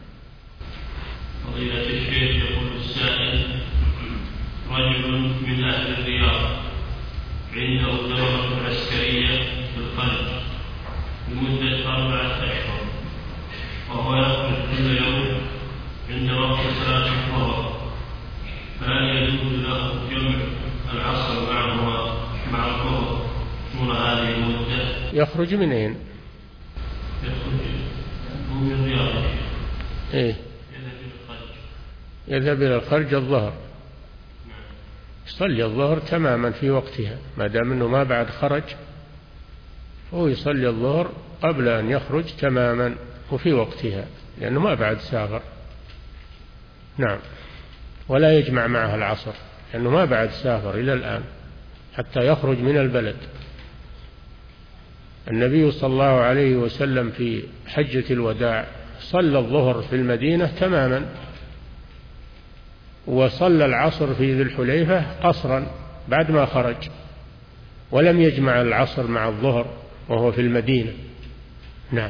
فضيلة الشيخ يقول السائل: رجل من أهل الرياض عنده دورة عسكرية في الخارج لمدة أربعة أشهر وهو يخرج كل يوم عند وقت صلاة الظهر، فهل يجوز له جمع العصر معه مع الظهر طول هذه المدة؟ يخرج من أين؟ يخرج من الرياض. إيه؟ يذهب إلى الخرج الظهر، يصلي الظهر تماما في وقتها، ما دام أنه ما بعد خرج فهو يصلي الظهر قبل أن يخرج تماما وفي وقتها، لأنه ما بعد سافر. نعم. ولا يجمع معها العصر لأنه ما بعد سافر إلى الآن حتى يخرج من البلد. النبي صلى الله عليه وسلم في حجة الوداع صلى الظهر في المدينة تماما وصلى العصر في ذي الحليفة قصرا بعد ما خرج، ولم يجمع العصر مع الظهر وهو في المدينة. نعم.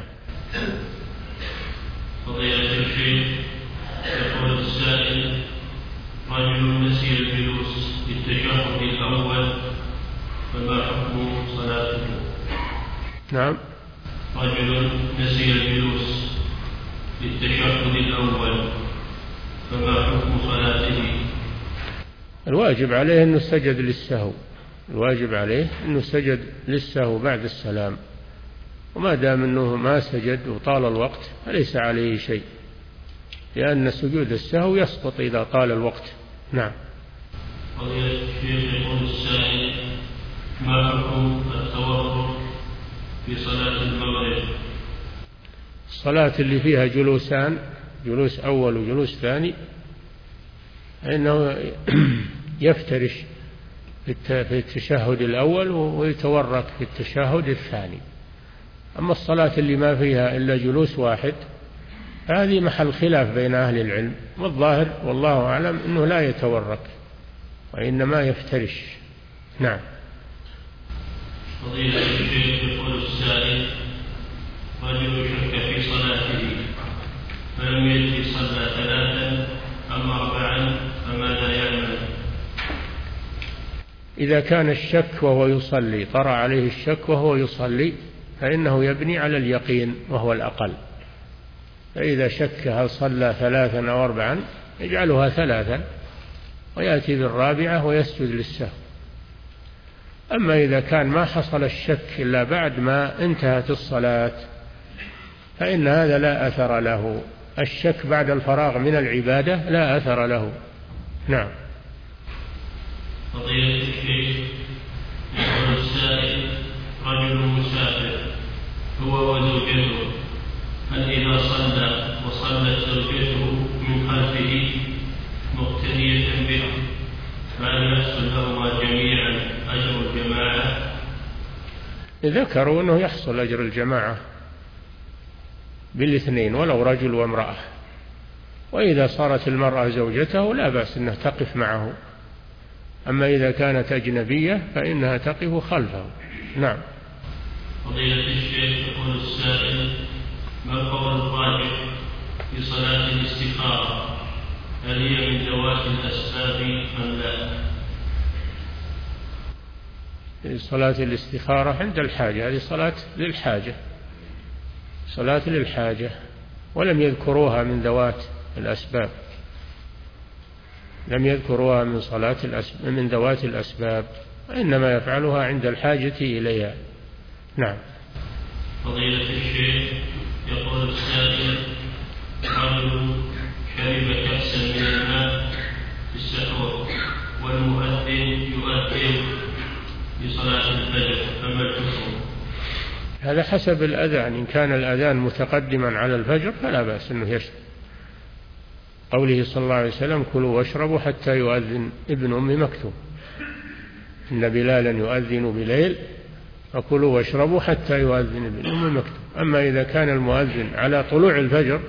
فضيلة الشيخ يقول السائل: رجل نسي الجلوس للتشهد الأول فما حكم صلاته؟ نعم. رجل نسي الجلوس للتشهد الأول فما حكم صلاته؟ الواجب عليه أنه سجد للسهو، الواجب عليه أنه سجد للسهو بعد السلام، وما دام أنه ما سجد وطال الوقت فليس عليه شيء، لأن سجود السهو يسقط إذا طال الوقت. نعم. فضيلة الشيخ يقول السائل: ما حكم التوضؤ في صلاة المغرب؟ الصلاة اللي فيها جلوسان جلوس أول وجلوس ثاني فإنه يفترش في التشهد الأول ويتورك في التشهد الثاني. أما الصلاة اللي ما فيها إلا جلوس واحد هذه محل خلاف بين أهل العلم، والظاهر والله أعلم أنه لا يتورك وإنما يفترش. نعم. فضيلة الشيخ يقول السائل: رجل شك في صلاته فلم يدري صلى ثلاثا أم أربعا فماذا يعمل؟ إذا كان الشك وهو يصلي، طرأ عليه الشك وهو يصلي، فإنه يبني على اليقين وهو الأقل. فإذا شك هل صلى ثلاثا أو أربعا يجعلها ثلاثا ويأتي بالرابعة ويسجد للسهو. أما إذا كان ما حصل الشك إلا بعد ما انتهت الصلاة فإن هذا لا أثر له. الشك بعد الفراغ من العبادة لا أثر له. نعم. فضيلة الشيخ يقول السائل: رجل مسافر هو وزوجته، هل إذا صلى وصلت زوجته من خلفه مقتدية به فهل يحصل لهما جميعا أجر الجماعة؟ ذكروا أنه يحصل أجر الجماعة بالاثنين ولو رجل وامرأة، وإذا صارت المرأة زوجته لا بأس أنها تقف معه، أما إذا كانت أجنبية فإنها تقف خلفه. نعم. فضيلة الشيخ يقول السائل: ما القول الراجح في صلاة الاستخارة؟ هل هي من ذوات الأسباب أم لا؟ صلاة الاستخارة عند الحاجة، هذه صلاة للحاجة، صلاة للحاجة، ولم يذكروها من ذوات الأسباب، لم يذكروها من صلاة الأسباب من ذوات الأسباب، وإنما يفعلها عند الحاجة إليها. نعم. فضيلة الشيخ يقول السائل: رجل شرب كأسا من الماء في السحور والمؤذن يؤذن لصلاة الفجر فما الحكم؟ هذا حسب الأذان، إن كان الأذان متقدما على الفجر فلا بأس أنه يشرب، قوله صلى الله عليه وسلم: كلوا واشربوا حتى يؤذن ابن أم مكتوم، إن بلالا يؤذن بليل فكلوا واشربوا حتى يؤذن ابن أم مكتوم. أما إذا كان المؤذن على طلوع الفجر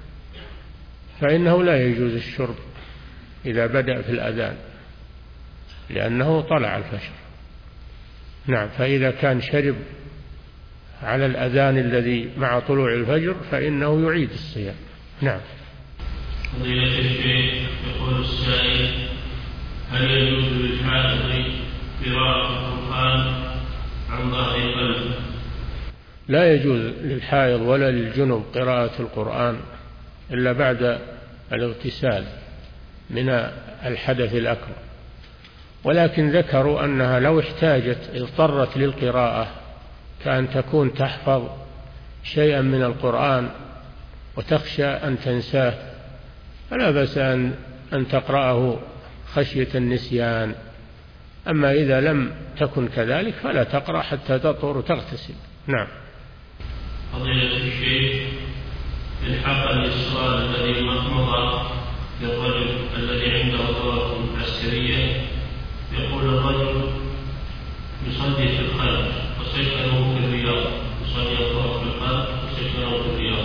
فإنه لا يجوز الشرب إذا بدأ في الأذان لأنه طلع الفجر. نعم. فإذا كان شرب على الأذان الذي مع طلوع الفجر فإنه يعيد الصيام. نعم. فضيلة الشيخ يقول السائل: هل يجوز للحافظ قراءة القرآن عن ظهر قلب؟ لا يجوز للحائض ولا للجنب قراءة القرآن إلا بعد الاغتسال من الحدث الأكبر، ولكن ذكروا أنها لو احتاجت اضطرت للقراءة كأن تكون تحفظ شيئا من القرآن وتخشى أن تنساه فلا بأس أن أن تقرأه خشية النسيان. أما إذا لم تكن كذلك فلا تقرأ حتى تطهر وتغتسل. نعم. فضيلة الشيخ، الحق للسؤال الذي مضى للرجل الذي عنده دورة عسكرية، يقول الرجل يصلي في الخارج وسكنه في الرياض، يصلي الظهر في الخارج وسكنه في الرياض.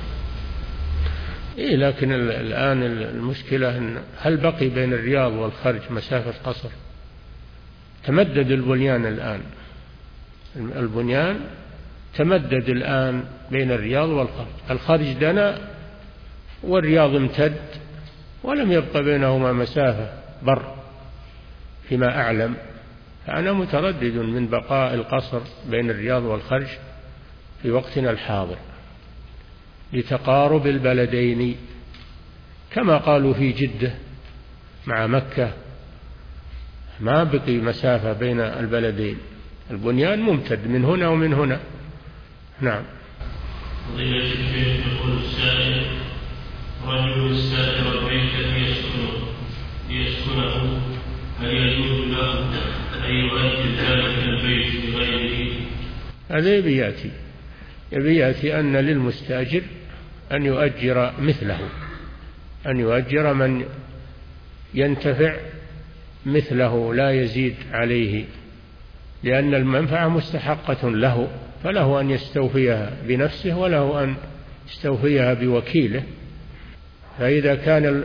إيه، لكن الآن المشكلة إن هل بقي بين الرياض والخرج مسافة قصر؟ تمدد البنيان الآن، البنيان تمدد الآن بين الرياض والخرج، الخرج دنا والرياض امتد ولم يبقى بينهما مسافة بر فيما أعلم. فأنا متردد من بقاء القصر بين الرياض والخرج في وقتنا الحاضر لتقارب البلدين، كما قالوا في جدة مع مكة ما بقي مسافة بين البلدين، البنيان ممتد من هنا ومن هنا. نعم. فضيلة الشيخ يقول السائل: رجل استأجر بيتا ليسكنه ليسكنه هل يجوز له أن يؤجل ذلك البيت لغيره؟ هذا يبي يأتي يبي يأتي أن للمستأجر أن يؤجر مثله، أن يؤجر من ينتفع مثله لا يزيد عليه، لأن المنفعة مستحقة له، فله أن يستوفيها بنفسه وله أن يستوفيها بوكيله. فإذا كان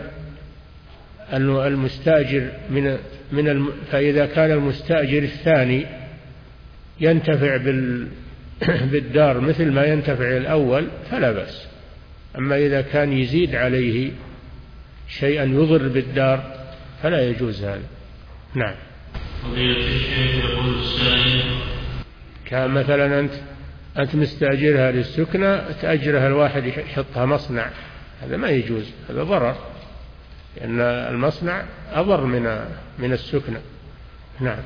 المستأجر من من فإذا كان المستأجر الثاني ينتفع بالدار مثل ما ينتفع الأول فلا بأس. أما إذا كان يزيد عليه شيئا يضر بالدار فلا يجوز هذا. نعم. فضيلة الشيخ يقول السائل: كان مثلا أنت أنت مستأجرها للسكنة، تأجرها الواحد يحطها مصنع، هذا ما يجوز، هذا ضرر، لأن المصنع أضر من من السكنة. نعم.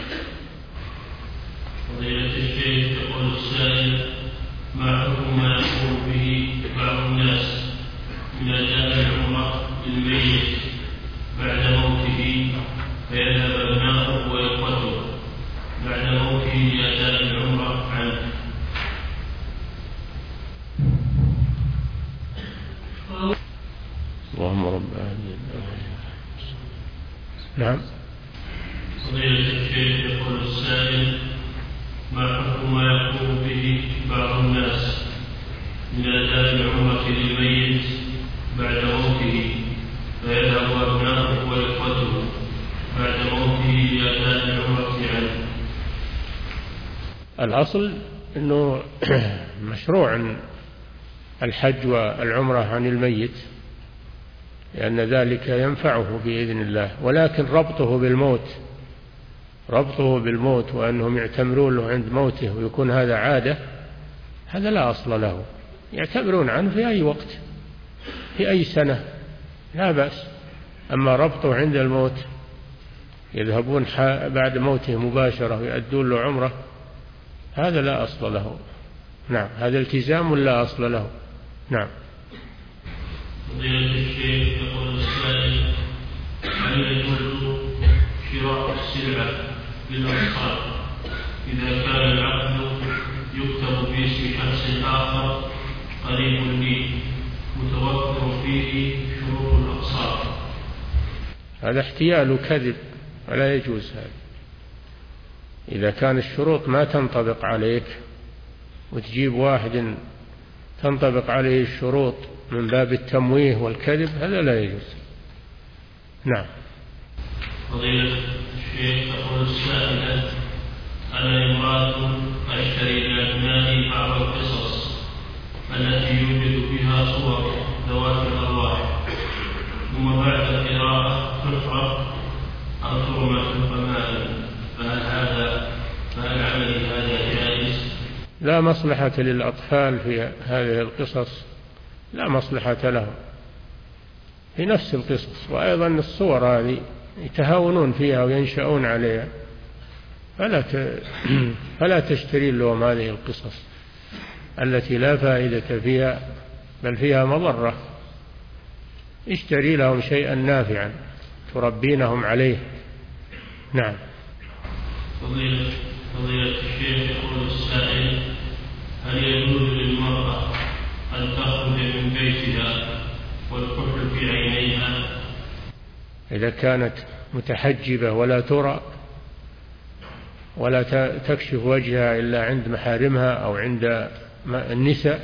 فضيلة الشيخ يقول السائل: ما حكم ما يقوم به بعض الناس من أداء العمرة للميت بعد موته، فيذهب ابناؤه وإخوته بعد موته لأداء العمرة عنه؟ اللهم رب العالمين. نعم. فضيلة الشيخ يقول السائل: ما حكم ما يقوم به بعض الناس من أداء العمرة للميت بعد موته، فيذهب أبناؤه وإخوته بعد موته لأداء العمرة عنه؟ الأصل أنه مشروع الحج والعمرة عن الميت، لأن ذلك ينفعه بإذن الله، ولكن ربطه بالموت ربطه بالموت وأنهم يعتمرون له عند موته ويكون هذا عادة، هذا لا أصل له. يعتبرون عنه في أي وقت في أي سنة لا بأس. أما ربطه عند الموت، يذهبون بعد موته مباشرة ويؤدون له عمره، هذا لا أصل له. نعم، هذا التزام لا أصل له. نعم. فضيلة الشيخ يقول السائل: هل يجوز شراء السلعة للأصحاب إذا كان العقد يكتب باسم شخص آخر قريب لي متوفر فيه شروط الأقساط؟ هذا احتيال كذب ولا يجوز هذا. إذا كان الشروط ما تنطبق عليك وتجيب واحد تنطبق عليه الشروط من باب التمويه والكذب، هذا لا يجوز. نعم. فضيلة الشيخ يقول السائل: أنا امرأة أشتري لأبنائي بعض القصص التي يوجد فيها صور ذوات الأرواح، ثم بعد القراءة تحرق أو ترمى في القمائم، فهل هذا فهل عملي هذا جائز؟ لا مصلحة للأطفال في هذه القصص، لا مصلحة لهم في نفس القصص. وأيضا الصور هذه يتهاونون فيها وينشأون عليها، فلا فلا تشتري لهم هذه القصص التي لا فائدة فيها بل فيها مضرة. اشتري لهم شيئا نافعا تربينهم عليه. نعم. فضيلة فضيلة الشيخ يقول السائل: هل يجوز للمرأة أن تخرج من بيتها والكحل في عينيها؟ إذا كانت متحجبة ولا ترى ولا تكشف وجهها إلا عند محارمها أو عند النساء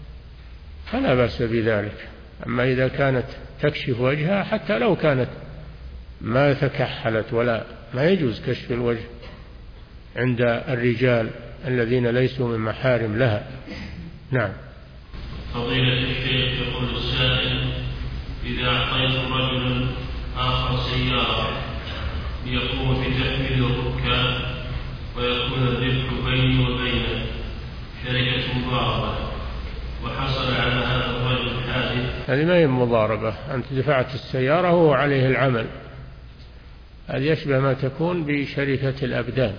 فلا بأس بذلك. أما إذا كانت تكشف وجهها حتى لو كانت ما تكحلت ولا ما يجوز كشف الوجه عند الرجال الذين ليسوا من محارم لها. نعم. فضيلة الشيخ يقول السائل: إذا أعطيت رجلا آخر سيارة ليقوم بتحميل الركاب ويكون الربح بيني وبينه شركة مضاربة، وحصل على هذا الرجل حادث، هذه ما هي مضاربة. أنت دفعت السيارة وهو عليه العمل، هذه يشبه ما تكون بشركة الأبدان،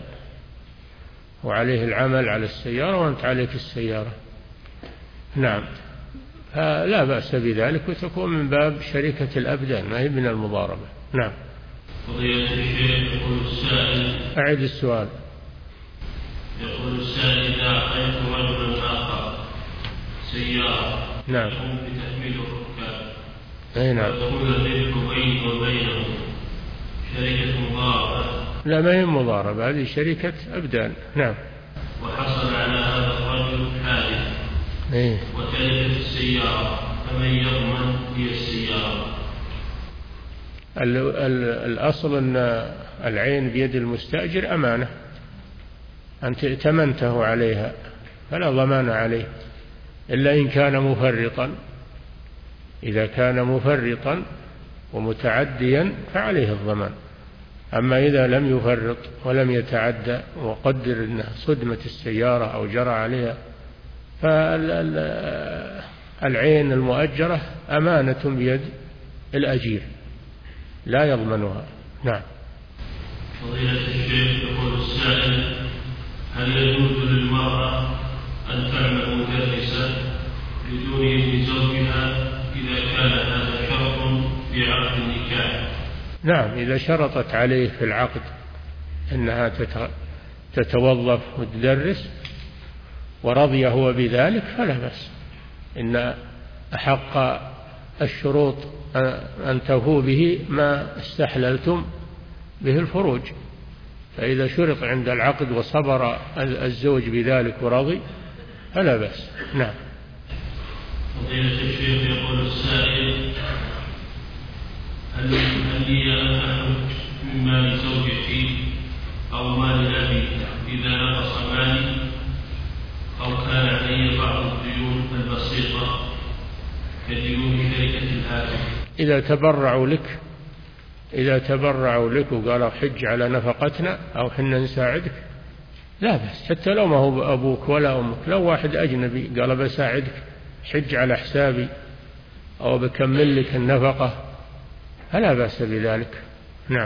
وعليه العمل على السيارة وأنت عليك السيارة. نعم، فلا بأس بذلك وتكون من باب شركة الأبدان، ما هي من المضاربة. نعم. فضيلة الشيخ يقول السائل: أعد السؤال. يقول السائل: إذا أعطيت رجلا آخر سيارة نعم. بتحميل الركاب. أي نعم. وتكون الربح بينه وبينه شركة مضاربة. لا، ما هي مضاربة، هذه شركة أبدان. نعم. وحصل على هذا الرجل حادث. إيه. وتلفت السيارة، فمن يضمن هي السيارة؟ الأصل أن العين بيد المستأجر أمانة، أنت ائتمنته عليها فلا ضمان عليه إلا إن كان مفرطا. إذا كان مفرطا ومتعديا فعليه الضمان. أما إذا لم يفرط ولم يتعدى وقدر أنه صدمة السيارة أو جرى عليها، فالعين المؤجرة أمانة بيد الأجير لا يضمنها. نعم. فضيلة الشيخ، يقول السائل: هل يجوز للمرأة أن تعمل مدرسة بدون إذن زوجها إذا كان هذا شرط في عقد النكاح؟ نعم، إذا شرطت عليه في العقد أنها تتوظف وتدرس ورضي هو بذلك فلا بأس. إن أحق الشروط أن تفوا به ما استحللتم به الفروج. فإذا شرط عند العقد وصبر الزوج بذلك ورضي فلا بأس. نعم. فضيلة الشيخ، يقول السائل: هل لي أن أحج من مال زوجتي أو مال أبي إذا نقص مالي أو كان علي بعض الديون البسيطة كديون شركة الهاتف؟ إذا تبرعوا لك إذا تبرعوا لك وقالوا حج على نفقتنا أو حنا نساعدك لا بأس، حتى لو ما هو أبوك ولا أمك. لو واحد أجنبي قال بساعدك حج على حسابي أو بكمل لك النفقة فلا بأس بذلك. نعم.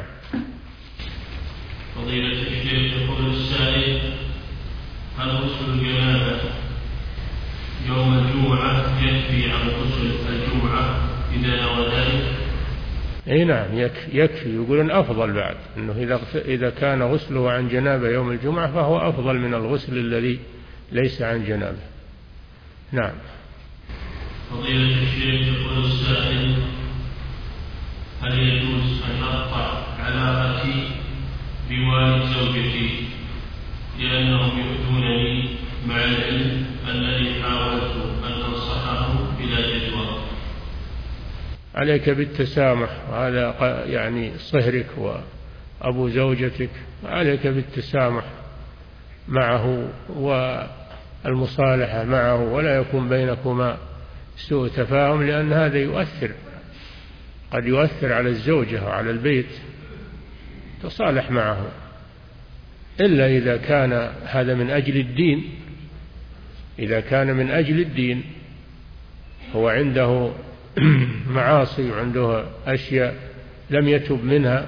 فضيلة الشيخ، يقول السائل: هل غسل الجنابة يوم الجمعة يكفي عن غسل الجمعة إذا نوى ذلك؟ اي نعم، يكفي. يقولون أفضل بعد أنه إذا إذا كان غسله عن جنابة يوم الجمعة فهو أفضل من الغسل الذي ليس عن جنابة. نعم. فضيلة الشيخ، يقول السائل: هل يجوز أن أقطع علاقتي بوالد زوجتي لأنهم يؤذونني مع العلم أنني حاولت أن أنصحه بلا جدوى؟ عليك بالتسامح، وهذا يعني صهرك وأبو زوجتك، عليك بالتسامح معه والمصالحة معه، ولا يكون بينكما سوء تفاهم، لأن هذا يؤثر قد يؤثر على الزوجة وعلى البيت. تصالح معه، إلا إذا كان هذا من أجل الدين. إذا كان من أجل الدين هو عنده معاصي وعنده أشياء لم يتوب منها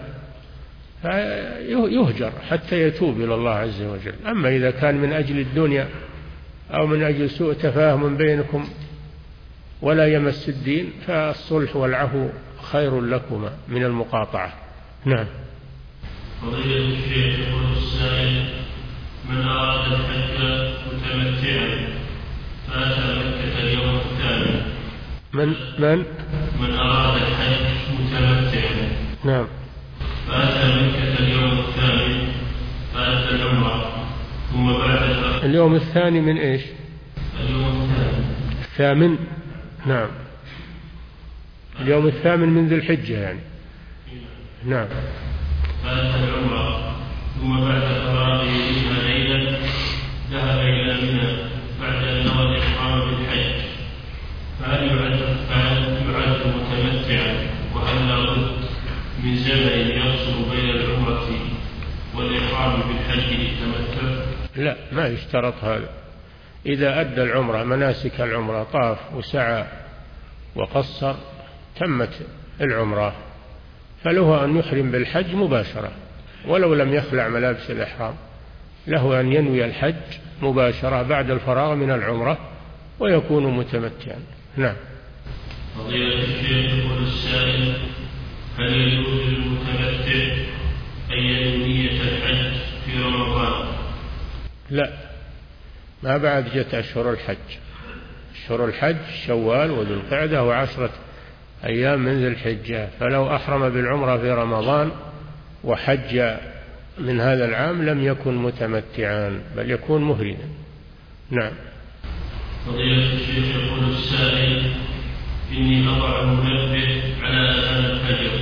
فيهجر حتى يتوب إلى الله عز وجل. أما إذا كان من أجل الدنيا أو من أجل سوء تفاهم بينكم ولا يمس الدين فالصلح والعفو خير لكما من المقاطعة. نعم. فضيلة الشيخ، يقول السائل: من أراد الحج متمتعا فأتى مكة اليوم الثامن. من من من أراد الحج متمتعا نعم فأتى مكة اليوم الثامن فأتى العمرة ثم بعد اليوم الثاني من إيش؟ اليوم الثامن الثامن. نعم، اليوم الثامن من ذي الحجة يعني. نعم. فأتى العمرة ثم بعد فراغه منها ليلا ذهب إلى منى بعد أن نوى الإحرام بالحج، فهل يعد يعد متمتعا؟ وهل لا بد من زمن يفصل بين العمرة والإحرام بالحج للتمتع؟ لا، ما يشترط هذا. إذا أدى العمرة مناسك العمرة طاف وسعى وقصر تمت العمرة، فله أن يحرم بالحج مباشرة ولو لم يخلع ملابس الإحرام، له أن ينوي الحج مباشرة بعد الفراغ من العمرة ويكون متمتعا. نعم. فضيلة الشيخ، يقول السائل: هل يجوز للمتمتع أن ينوي نية الحج في رمضان؟ لا، ما بعد جت أشهر الحج. أشهر الحج شوال وذو القعدة وعشرة أيام من ذي الحجة. فلو أحرم بالعمرة في رمضان وحج من هذا العام لم يكن متمتعا بل يكون مهرما. نعم. فضيلة الشيخ يقول السائل: إني أضع المنبه على أذان الفجر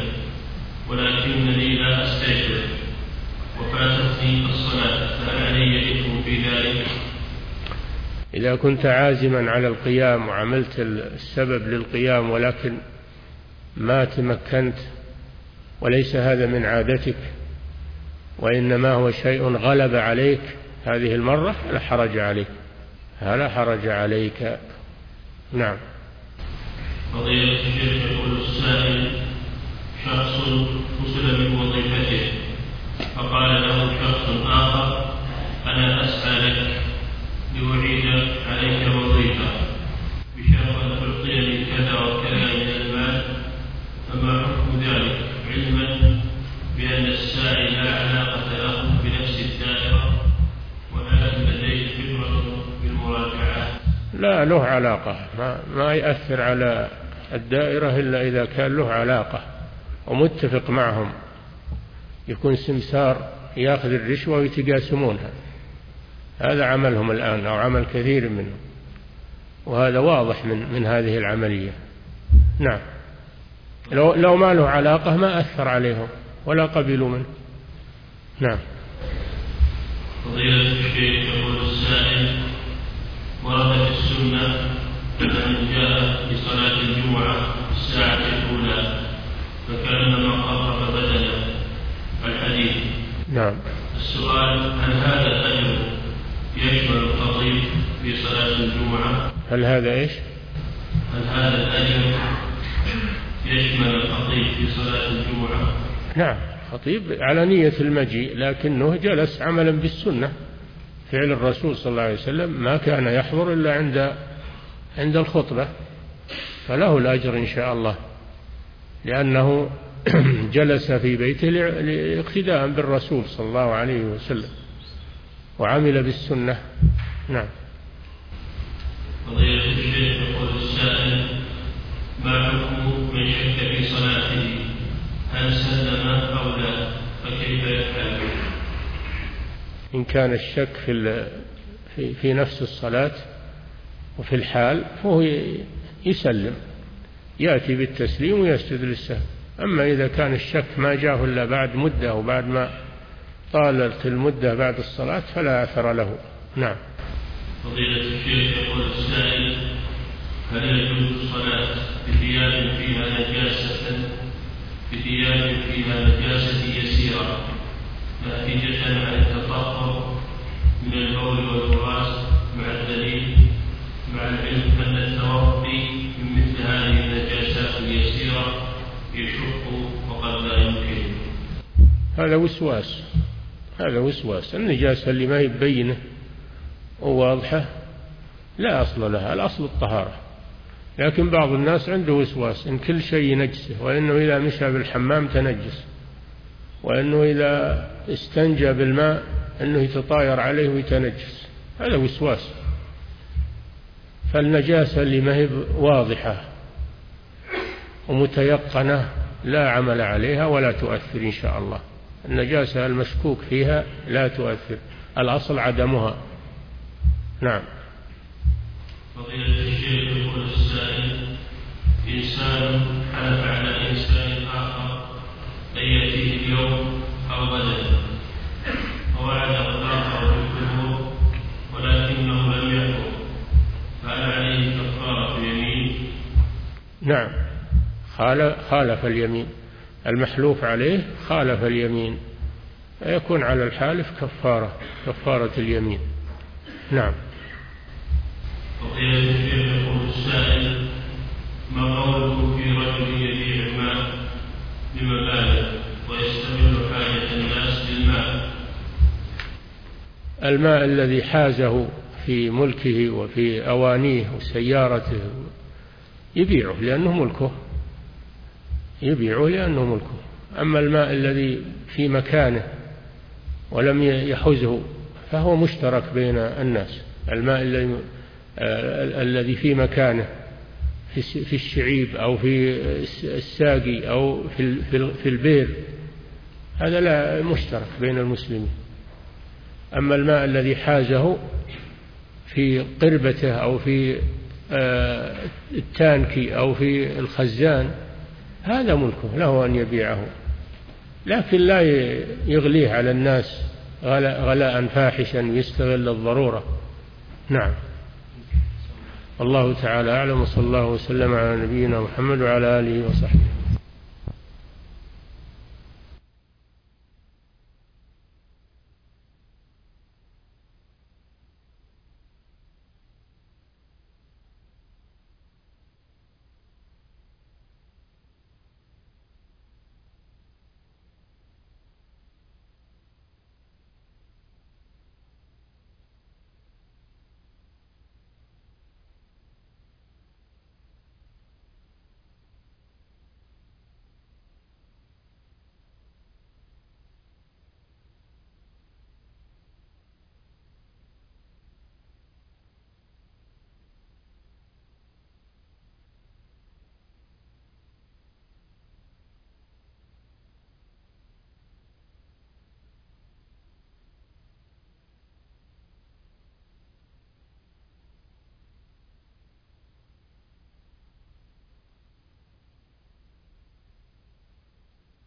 ولكنني لا أستيقظ وفاتتني الصلاة، فهل علي إثم في ذلك؟ إذا كنت عازما على القيام وعملت السبب للقيام ولكن ما تمكنت وليس هذا من عادتك وإنما هو شيء غلب عليك هذه المرة لا حرج عليك، لا حرج عليك. نعم. فضيلة الشيخ يقول السائل: شخص فصل من وظيفته فقال له شخص آخر: أنا أسعى لك لأعيد عليك وظيفة بشرط أن تعطيني كذا وكذا من المال، فما حكم ذلك؟ علما بأن الساعي لا علاقة له بنفس الدائرة ولكن لديه خبرة بالمراجعة. لا له علاقة، ما, ما يأثر على الدائرة إلا إذا كان له علاقة ومتفق معهم، يكون سمسار يأخذ الرشوة ويتقاسمونها، هذا عملهم الآن أو عمل كثير منهم، وهذا واضح من, من هذه العملية. نعم. لو, لو ما له علاقة ما أثر عليهم ولا قبلوا منه. نعم. فضيلة الشيخ يقول السائل: ورد في السنة أن من جاء لصلاة الجمعة الساعة الأولى فكأنما قرب بدنه الحديث. نعم. السؤال: هل هذا الأجر يشمل الخطيب في صلاة الجمعة؟ هل هذا إيش؟ هل هذا الأجر يشمل الخطيب في صلاة الجمعة؟ نعم، خطيب على نية المجيء لكنه جلس عملا بالسنة، فعل الرسول صلى الله عليه وسلم ما كان يحضر إلا عند عند الخطبة، فله الأجر إن شاء الله لأنه جلس في بيته لاقتداء بالرسول صلى الله عليه وسلم وعمل بالسنة. نعم. فضيلة الشيخ يقول السائل: ما حكم من شك في صلاته هل سلم أو لا، فكيف يفعل؟ إن كان الشك في في في نفس الصلاة وفي الحال فهو يسلم، يأتي بالتسليم ويسجد للسهو. أما إذا كان الشك ما جاءه إلا بعد مدة وبعد ما طالت المدة بعد الصلاة فلا أثر له. نعم. فضيلة الشيخ يقول السائل: هل يجوز الصلاة بثياب فيها نجاسة بثياب فيها نجاسة يسيرة ناتجة عن التطهر من البول والبراز مع الدليل مع العلم أن التوقي من مثل هذه النجاسات اليسيرة يشق وقد لا يمكن؟ هذا وسواس، هذا وسواس. النجاسة اللي ما يبينه وواضحة لا أصل لها، الأصل الطهارة. لكن بعض الناس عنده وسواس إن كل شيء ينجسه، وإنه إذا مشى بالحمام تنجس، وإنه إذا استنجى بالماء أنه يتطاير عليه ويتنجس، هذا وسواس. فالنجاسة اللي ما هي واضحة ومتيقنة لا عمل عليها ولا تؤثر إن شاء الله. النجاسة المشكوك فيها لا تؤثر، الأصل عدمها. نعم. فضيلة الشيخ يقول السائل: إنسان حلف على إنسان آخر أن يأتيه اليوم أو غدا ووعده الآخر بالحضور ولكنه لم يحضر، فهل عليه كفارة يمين؟ نعم، خالف اليمين، المحلوف عليه خالف اليمين، يكون على الحالف كفارة كفارة اليمين. نعم. فضيلة الشيخ يقول السائل: ما قوله في رجل يبيع الماء بمبالغ ويستغل حاجة الناس للماء؟ الماء الذي حازه في ملكه وفي أوانيه وسيارته يبيعه لأنه ملكه، يبيعه لأنه ملكه. أما الماء الذي في مكانه ولم يحوزه فهو مشترك بين الناس. الماء الذي الذي في مكانه في الشعيب أو في الساقي أو في البئر، هذا لا مشترك بين المسلمين. أما الماء الذي حازه في قربته أو في التانكي أو في الخزان هذا ملكه، له أن يبيعه، لكن لا يغليه على الناس غلاء فاحشا يستغل الضرورة. نعم. الله تعالى أعلم، وصلى الله وسلم على نبينا محمد وعلى آله وصحبه.